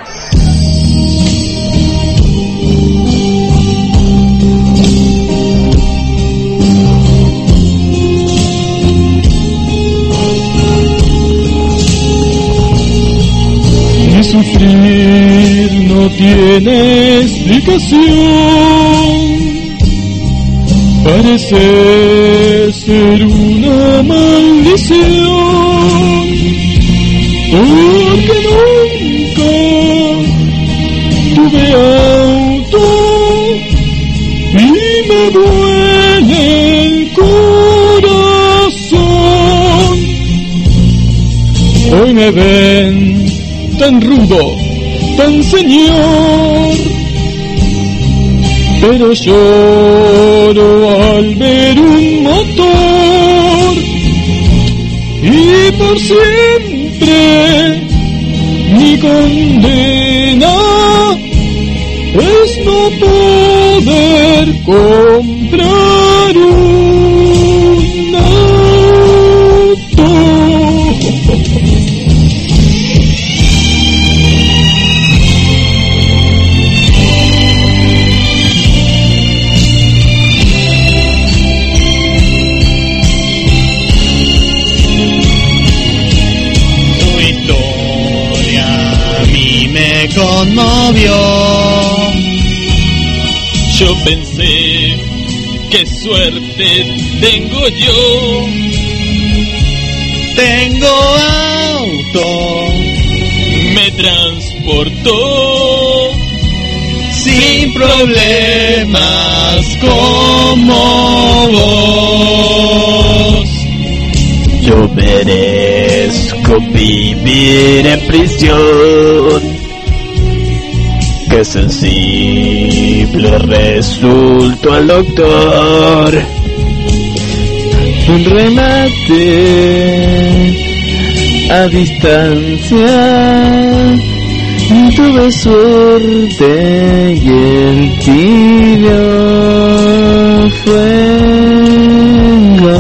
Speaker 13: Mi sufrir no tiene explicación. Parece ser una maldición, porque nunca tuve auto y me duele el corazón. Hoy me ven tan rudo, tan señor, pero lloro al ver un motor y por siempre mi condena es no poder comprar un auto. Conmovió.
Speaker 14: Yo pensé, qué suerte tengo yo.
Speaker 13: Tengo auto,
Speaker 14: me transportó
Speaker 13: sin problemas como vos.
Speaker 9: Yo merezco vivir en prisión. Qué sensible resultó al doctor.
Speaker 13: Un remate a distancia. Tuve suerte y el tibio fuego.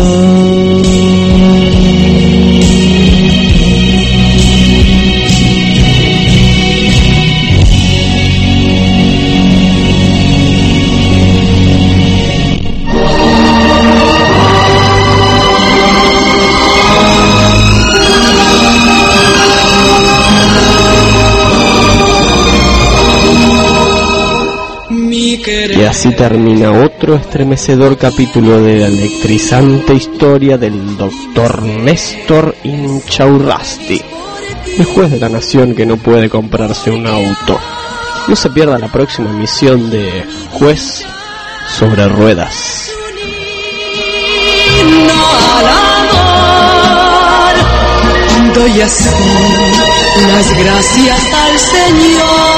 Speaker 9: Y así termina otro estremecedor capítulo de la electrizante historia del doctor Néstor Inchaurrasti, el juez de la nación que no puede comprarse un auto. No se pierda la próxima emisión de Juez sobre Ruedas.
Speaker 11: Doy así las gracias al Señor.